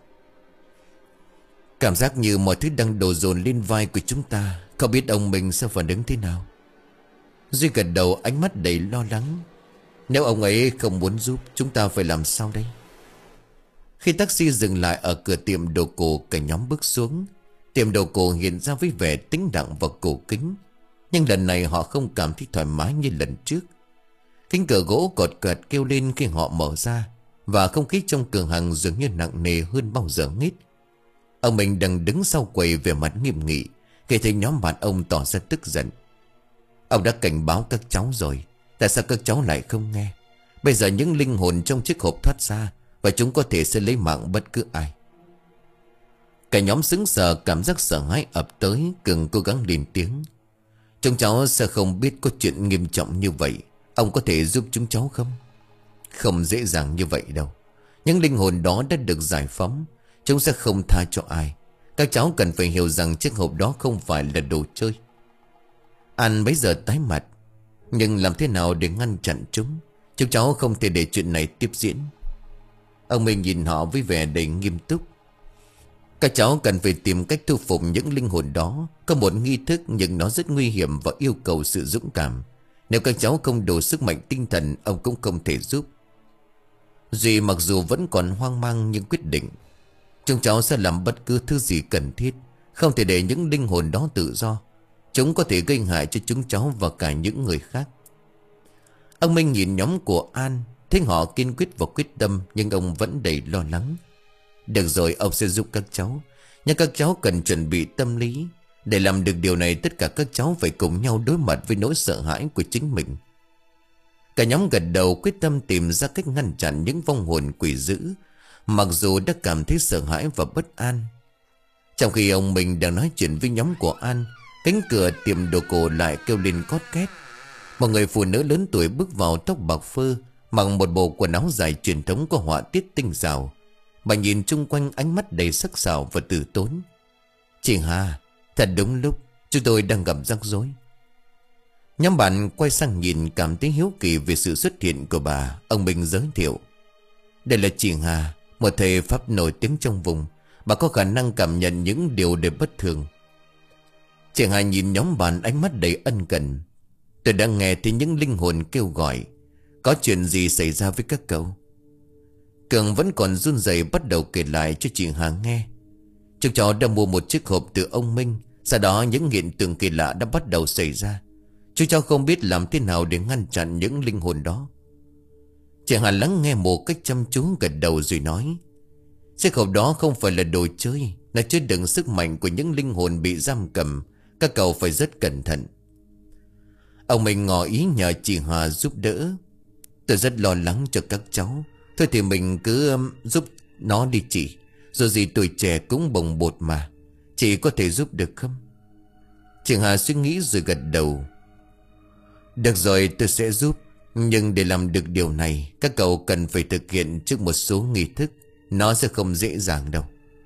Cảm giác như mọi thứ đang đổ dồn lên vai của chúng ta. Không biết ông mình sẽ phản ứng thế nào. Duy gật đầu, ánh mắt đầy lo lắng. Nếu ông ấy không muốn giúp, chúng ta phải làm sao đây? Khi taxi dừng lại ở cửa tiệm đồ cổ, cả nhóm bước xuống. Tiệm đồ cổ hiện ra với vẻ tĩnh lặng và cổ kính. Nhưng lần này họ không cảm thấy thoải mái như lần trước. Cánh cửa gỗ cọt kẹt kêu lên khi họ mở ra, và không khí trong cửa hàng dường như nặng nề hơn bao giờ hết. Ông mình đang đứng sau quầy về mặt nghiêm nghị. Khi thấy nhóm bạn ông tỏ ra tức giận. Ông đã cảnh báo các cháu rồi, tại sao các cháu lại không nghe? Bây giờ những linh hồn trong chiếc hộp thoát ra, và chúng có thể sẽ lấy mạng bất cứ ai. Cả nhóm sững sờ, cảm giác sợ hãi ập tới. Cường cố gắng lên tiếng: "Chúng cháu sẽ không biết có chuyện nghiêm trọng như vậy. Ông có thể giúp chúng cháu không?" "Không dễ dàng như vậy đâu. Những linh hồn đó đã được giải phóng. Chúng sẽ không tha cho ai. Các cháu cần phải hiểu rằng chiếc hộp đó không phải là đồ chơi." An bấy giờ tái mặt: "Nhưng làm thế nào để ngăn chặn chúng? Chúng cháu không thể để chuyện này tiếp diễn." Ông Minh nhìn họ với vẻ đầy nghiêm túc: "Các cháu cần phải tìm cách thu phục những linh hồn đó. Có một nghi thức nhưng nó rất nguy hiểm và yêu cầu sự dũng cảm. Nếu các cháu không đủ sức mạnh tinh thần, ông cũng không thể giúp." Duy mặc dù vẫn còn hoang mang nhưng quyết định: "Chúng cháu sẽ làm bất cứ thứ gì cần thiết. Không thể để những linh hồn đó tự do. Chúng có thể gây hại cho chúng cháu và cả những người khác." Ông Minh nhìn nhóm của An, thấy họ kiên quyết và quyết tâm, nhưng ông vẫn đầy lo lắng. "Được rồi, ông sẽ giúp các cháu. Nhưng các cháu cần chuẩn bị tâm lý. Để làm được điều này, tất cả các cháu phải cùng nhau đối mặt với nỗi sợ hãi của chính mình." Cả nhóm gật đầu quyết tâm tìm ra cách ngăn chặn những vong hồn quỷ dữ, mặc dù đã cảm thấy sợ hãi và bất an. Trong khi ông Minh đang nói chuyện với nhóm của An, cánh cửa tiệm đồ cổ lại kêu lên cót két. Một người phụ nữ lớn tuổi bước vào, tóc bạc phơ, mặc một bộ quần áo dài truyền thống có họa tiết tinh xảo. Bà nhìn chung quanh, ánh mắt đầy sắc sảo và từ tốn. "Chị Hà, thật đúng lúc, chúng tôi đang gặp rắc rối." Nhóm bạn quay sang nhìn, cảm thấy hiếu kỳ về sự xuất hiện của bà. Ông Minh giới thiệu: "Đây là chị Hà, một thầy pháp nổi tiếng trong vùng. Bà có khả năng cảm nhận những điều đầy bất thường." Chị Hà nhìn nhóm bạn, ánh mắt đầy ân cần: "Tôi đang nghe thấy những linh hồn kêu gọi. Có chuyện gì xảy ra với các cậu?" Cường vẫn còn run rẩy bắt đầu kể lại cho chị Hà nghe. "Chúng cháu đã mua một chiếc hộp từ ông Minh. Sau đó những hiện tượng kỳ lạ đã bắt đầu xảy ra. Chúng cháu không biết làm thế nào để ngăn chặn những linh hồn đó." Chị Hà lắng nghe một cách chăm chú, gật đầu rồi nói: "Chiếc hộp đó không phải là đồ chơi. Nó chứa đựng sức mạnh của những linh hồn bị giam cầm. Các cậu phải rất cẩn thận." Ông Minh ngỏ ý nhờ chị Hà giúp đỡ: "Tôi rất lo lắng cho các cháu. Thôi thì mình cứ um, giúp nó đi chị. Dù gì tuổi trẻ cũng bồng bột mà. Chị có thể giúp được không?" Chị Hà suy nghĩ rồi gật đầu: "Được rồi, tôi sẽ giúp. Nhưng để làm được điều này, các cậu cần phải thực hiện trước một số nghi thức. Nó sẽ không dễ dàng đâu."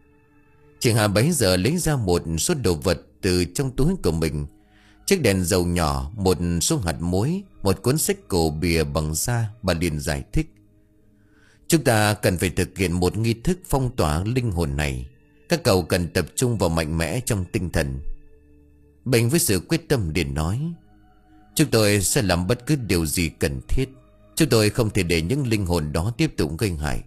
Chị Hà bấy giờ lấy ra một số đồ vật từ trong túi của mình: chiếc đèn dầu nhỏ, một số hạt muối, một cuốn sách cổ bìa bằng da. Bà liền giải thích: "Chúng ta cần phải thực hiện một nghi thức phong tỏa linh hồn này. Các cậu cần tập trung vào mạnh mẽ trong tinh thần." Bình với sự quyết tâm liền nói: "Chúng tôi sẽ làm bất cứ điều gì cần thiết. Chúng tôi không thể để những linh hồn đó tiếp tục gây hại."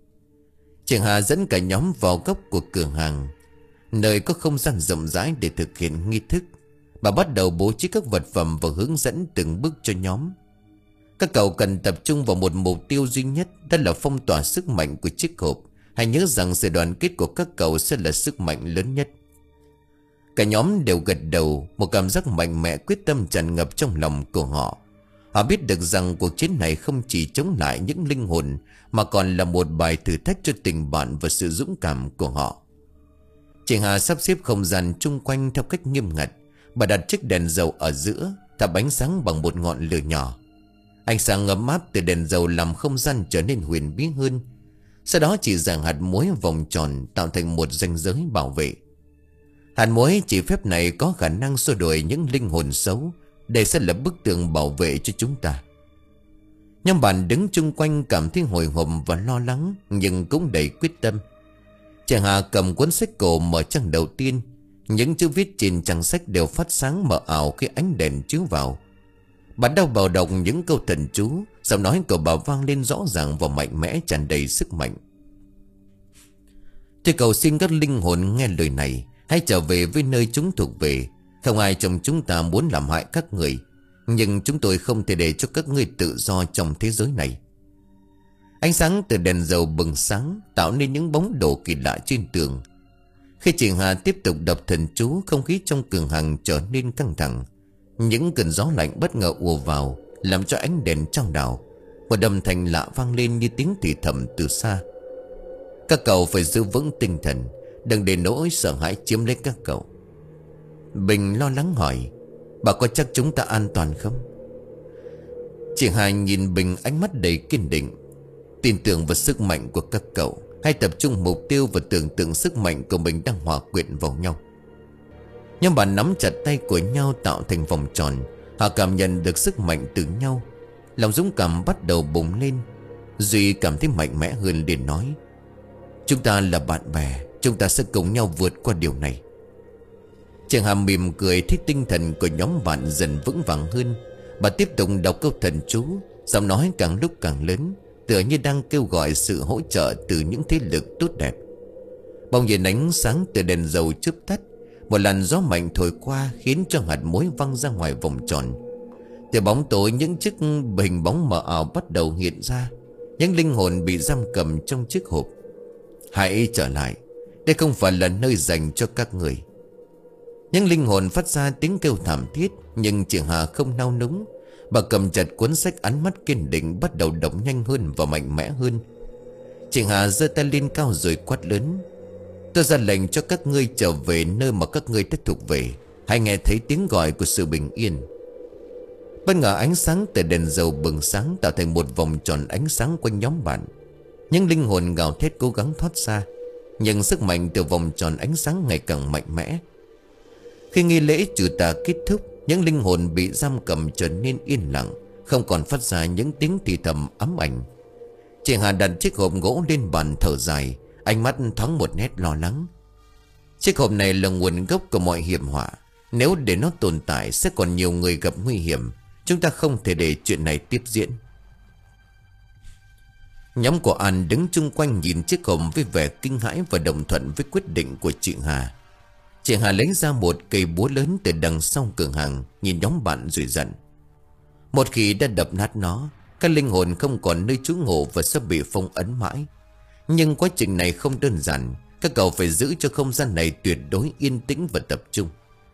Chị Hà dẫn cả nhóm vào góc của cửa hàng, nơi có không gian rộng rãi để thực hiện nghi thức. Bà bắt đầu bố trí các vật phẩm và hướng dẫn từng bước cho nhóm. "Các cậu cần tập trung vào một mục tiêu duy nhất, đó là phong tỏa sức mạnh của chiếc hộp. Hãy nhớ rằng sự đoàn kết của các cậu sẽ là sức mạnh lớn nhất." Cả nhóm đều gật đầu, một cảm giác mạnh mẽ quyết tâm tràn ngập trong lòng của họ. Họ biết được rằng cuộc chiến này không chỉ chống lại những linh hồn, mà còn là một bài thử thách cho tình bạn và sự dũng cảm của họ. Chị Hà sắp xếp không gian chung quanh theo cách nghiêm ngặt. Bà đặt chiếc đèn dầu ở giữa, thắp ánh sáng bằng một ngọn lửa nhỏ. Ánh sáng ấm áp từ đèn dầu làm không gian trở nên huyền bí hơn. Sau đó chị giằng hạt muối vòng tròn tạo thành một ranh giới bảo vệ. Hạt muối chỉ phép này có khả năng xua đuổi những linh hồn xấu. Đây sẽ là bức tường bảo vệ cho chúng ta. Nhóm bạn đứng chung quanh cảm thấy hồi hộp và lo lắng, nhưng cũng đầy quyết tâm. Chị Hà cầm cuốn sách cổ mở trang đầu tiên. Những chữ viết trên trang sách đều phát sáng mờ ảo khi ánh đèn chiếu vào. Bà đau bào đọc những câu thần chú. Giọng nói của bà vang lên rõ ràng và mạnh mẽ, tràn đầy sức mạnh: "Tôi cầu xin các linh hồn nghe lời này, hãy trở về với nơi chúng thuộc về. Không ai trong chúng ta muốn làm hại các người, nhưng chúng tôi không thể để cho các ngươi tự do trong thế giới này." Ánh sáng từ đèn dầu bừng sáng, tạo nên những bóng đồ kỳ lạ trên tường. Khi chị Hà tiếp tục đọc thần chú, không khí trong cửa hàng trở nên căng thẳng. Những cơn gió lạnh bất ngờ ùa vào, làm cho ánh đèn trao đảo. Một âm thanh lạ vang lên như tiếng thì thầm từ xa: "Các cậu phải giữ vững tinh thần. Đừng để nỗi sợ hãi chiếm lấy các cậu. Bình lo lắng hỏi: Bà có chắc chúng ta an toàn không? Chị Hai nhìn Bình ánh mắt đầy kiên định. Tin tưởng vào sức mạnh của các cậu. Hãy tập trung mục tiêu và tưởng tượng sức mạnh của mình đang hòa quyện vào nhau. Nhưng bà nắm chặt tay của nhau tạo thành vòng tròn. Họ cảm nhận được sức mạnh từ nhau. Lòng dũng cảm bắt đầu bùng lên. Duy cảm thấy mạnh mẽ hơn liền nói: Chúng ta là bạn bè, chúng ta sẽ cùng nhau vượt qua điều này. Chị Hà mỉm cười, thấy tinh thần của nhóm bạn dần vững vàng hơn. Bà tiếp tục đọc câu thần chú, giọng nói càng lúc càng lớn, tựa như đang kêu gọi sự hỗ trợ từ những thế lực tốt đẹp. Bỗng nhiên ánh sáng từ đèn dầu chớp tắt. Một làn gió mạnh thổi qua khiến cho hạt muối văng ra ngoài vòng tròn. Từ bóng tối những chiếc hình bóng mờ ảo bắt đầu hiện ra. Những linh hồn bị giam cầm trong chiếc hộp. Hãy trở lại, đây không phải là nơi dành cho các người. Những linh hồn phát ra tiếng kêu thảm thiết. Nhưng chị Hà không nao núng. Bà cầm chặt cuốn sách, ánh mắt kiên định bắt đầu động nhanh hơn và mạnh mẽ hơn. Chị Hà giơ tay lên cao rồi quát lớn: Tôi ra lệnh cho các ngươi trở về nơi mà các ngươi đã thuộc về. Hãy nghe thấy tiếng gọi của sự bình yên. Bất ngờ ánh sáng từ đèn dầu bừng sáng, tạo thành một vòng tròn ánh sáng quanh nhóm bạn. Những linh hồn gào thét cố gắng thoát ra. Nhưng sức mạnh từ vòng tròn ánh sáng ngày càng mạnh mẽ. Khi nghi lễ trừ tà kết thúc, những linh hồn bị giam cầm trở nên yên lặng, không còn phát ra những tiếng thì thầm ám ảnh. Chị Hà đặt chiếc hộp gỗ lên bàn thở dài, ánh mắt thoáng một nét lo lắng. Chiếc hộp này là nguồn gốc của mọi hiểm họa. Nếu để nó tồn tại sẽ còn nhiều người gặp nguy hiểm. Chúng ta không thể để chuyện này tiếp diễn. Nhóm của An đứng chung quanh nhìn chiếc hộp với vẻ kinh hãi và đồng thuận với quyết định của chị Hà. Chị Hà lấy ra một cây búa lớn từ đằng sau cửa hàng, nhìn nhóm bạn rồi dặn: Một khi đã đập nát nó, các linh hồn không còn nơi trú ngụ và sẽ bị phong ấn mãi. Nhưng quá trình này không đơn giản. Các cậu phải giữ cho không gian này tuyệt đối yên tĩnh và tập trung.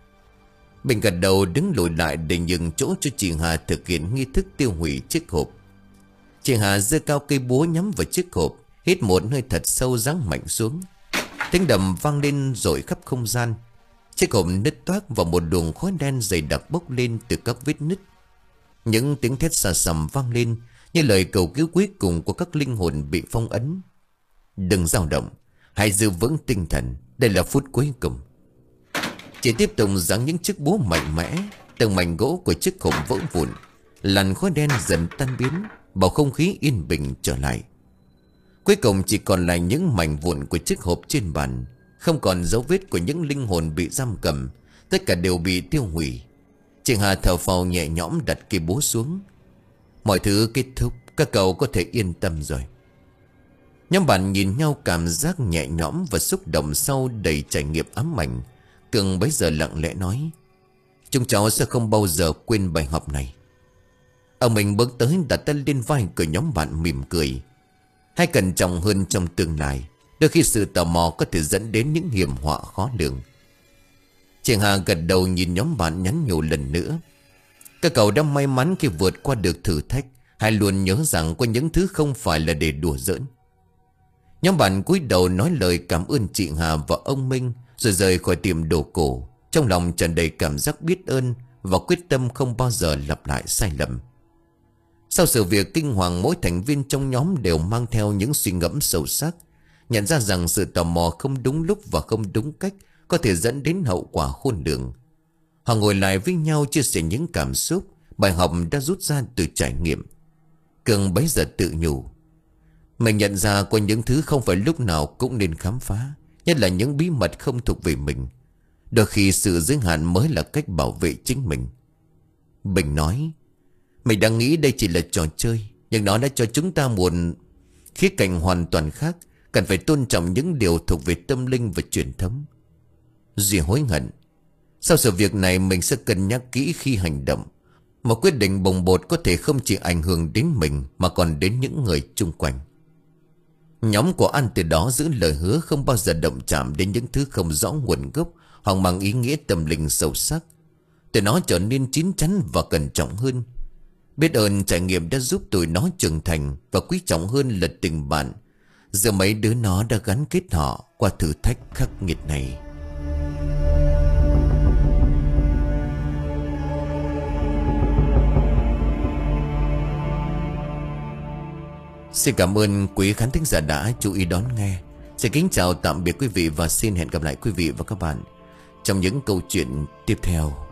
Bình gật đầu đứng lùi lại để nhường chỗ cho chị Hà thực hiện nghi thức tiêu hủy chiếc hộp. Chị Hà giơ cao cây búa nhắm vào chiếc hộp, hít một hơi thật sâu giáng mạnh xuống. Tiếng đầm vang lên rội khắp không gian. Chiếc hộp nứt toác và một luồng khói đen dày đặc bốc lên từ các vết nứt. Những tiếng thét xà xầm vang lên như lời cầu cứu cuối cùng của các linh hồn bị phong ấn. Đừng dao động, hãy giữ vững tinh thần, đây là phút cuối cùng. Chỉ tiếp tục giáng những chiếc búa mạnh mẽ. Từng mảnh gỗ của chiếc hộp vỡ vụn. Làn khói đen dần tan biến, bầu không khí yên bình trở lại. Cuối cùng chỉ còn lại những mảnh vụn của chiếc hộp trên bàn. Không còn dấu vết của những linh hồn bị giam cầm. Tất cả đều bị tiêu hủy. Chị Hà thở phào nhẹ nhõm đặt cây búa xuống. Mọi thứ kết thúc, các cậu có thể yên tâm rồi. Nhóm bạn nhìn nhau cảm giác nhẹ nhõm và xúc động sau đầy trải nghiệm ám ảnh. Cường bấy giờ lặng lẽ nói: Chúng cháu sẽ không bao giờ quên bài học này. Ông mình bước tới đặt tay lên vai của nhóm bạn mỉm cười: Hãy cẩn trọng hơn trong tương lai. Đôi khi sự tò mò có thể dẫn đến những hiểm họa khó lường. Chị Hà gật đầu nhìn nhóm bạn nhắn nhủ lần nữa: Các cậu đã may mắn khi vượt qua được thử thách. Hãy luôn nhớ rằng có những thứ không phải là để đùa giỡn. Nhóm bạn cúi đầu nói lời cảm ơn chị Hà và ông Minh, rồi rời khỏi tiệm đồ cổ, trong lòng tràn đầy cảm giác biết ơn và quyết tâm không bao giờ lặp lại sai lầm. Sau sự việc kinh hoàng, mỗi thành viên trong nhóm đều mang theo những suy ngẫm sâu sắc, nhận ra rằng sự tò mò không đúng lúc và không đúng cách có thể dẫn đến hậu quả khôn lường. Họ ngồi lại với nhau chia sẻ những cảm xúc, bài học đã rút ra từ trải nghiệm. Cường bấy giờ tự nhủ: Mình nhận ra có những thứ không phải lúc nào cũng nên khám phá, nhất là những bí mật không thuộc về mình. Đôi khi sự giới hạn mới là cách bảo vệ chính mình. Bình nói: Mình đang nghĩ đây chỉ là trò chơi, nhưng nó đã cho chúng ta một khía cạnh hoàn toàn khác. Cần phải tôn trọng những điều thuộc về tâm linh và truyền thống. Duy hối hận: Sau sự việc này mình sẽ cân nhắc kỹ khi hành động. Một quyết định bồng bột có thể không chỉ ảnh hưởng đến mình mà còn đến những người chung quanh. Nhóm của An từ đó giữ lời hứa không bao giờ động chạm đến những thứ không rõ nguồn gốc hoặc mang ý nghĩa tâm linh sâu sắc. Tụi nó trở nên chín chắn và cẩn trọng hơn. Biết ơn trải nghiệm đã giúp tụi nó trưởng thành, và quý trọng hơn là tình bạn giữa mấy đứa nó đã gắn kết họ qua thử thách khắc nghiệt này. Xin cảm ơn quý khán thính giả đã chú ý đón nghe. Xin kính chào tạm biệt quý vị và xin hẹn gặp lại quý vị và các bạn trong những câu chuyện tiếp theo.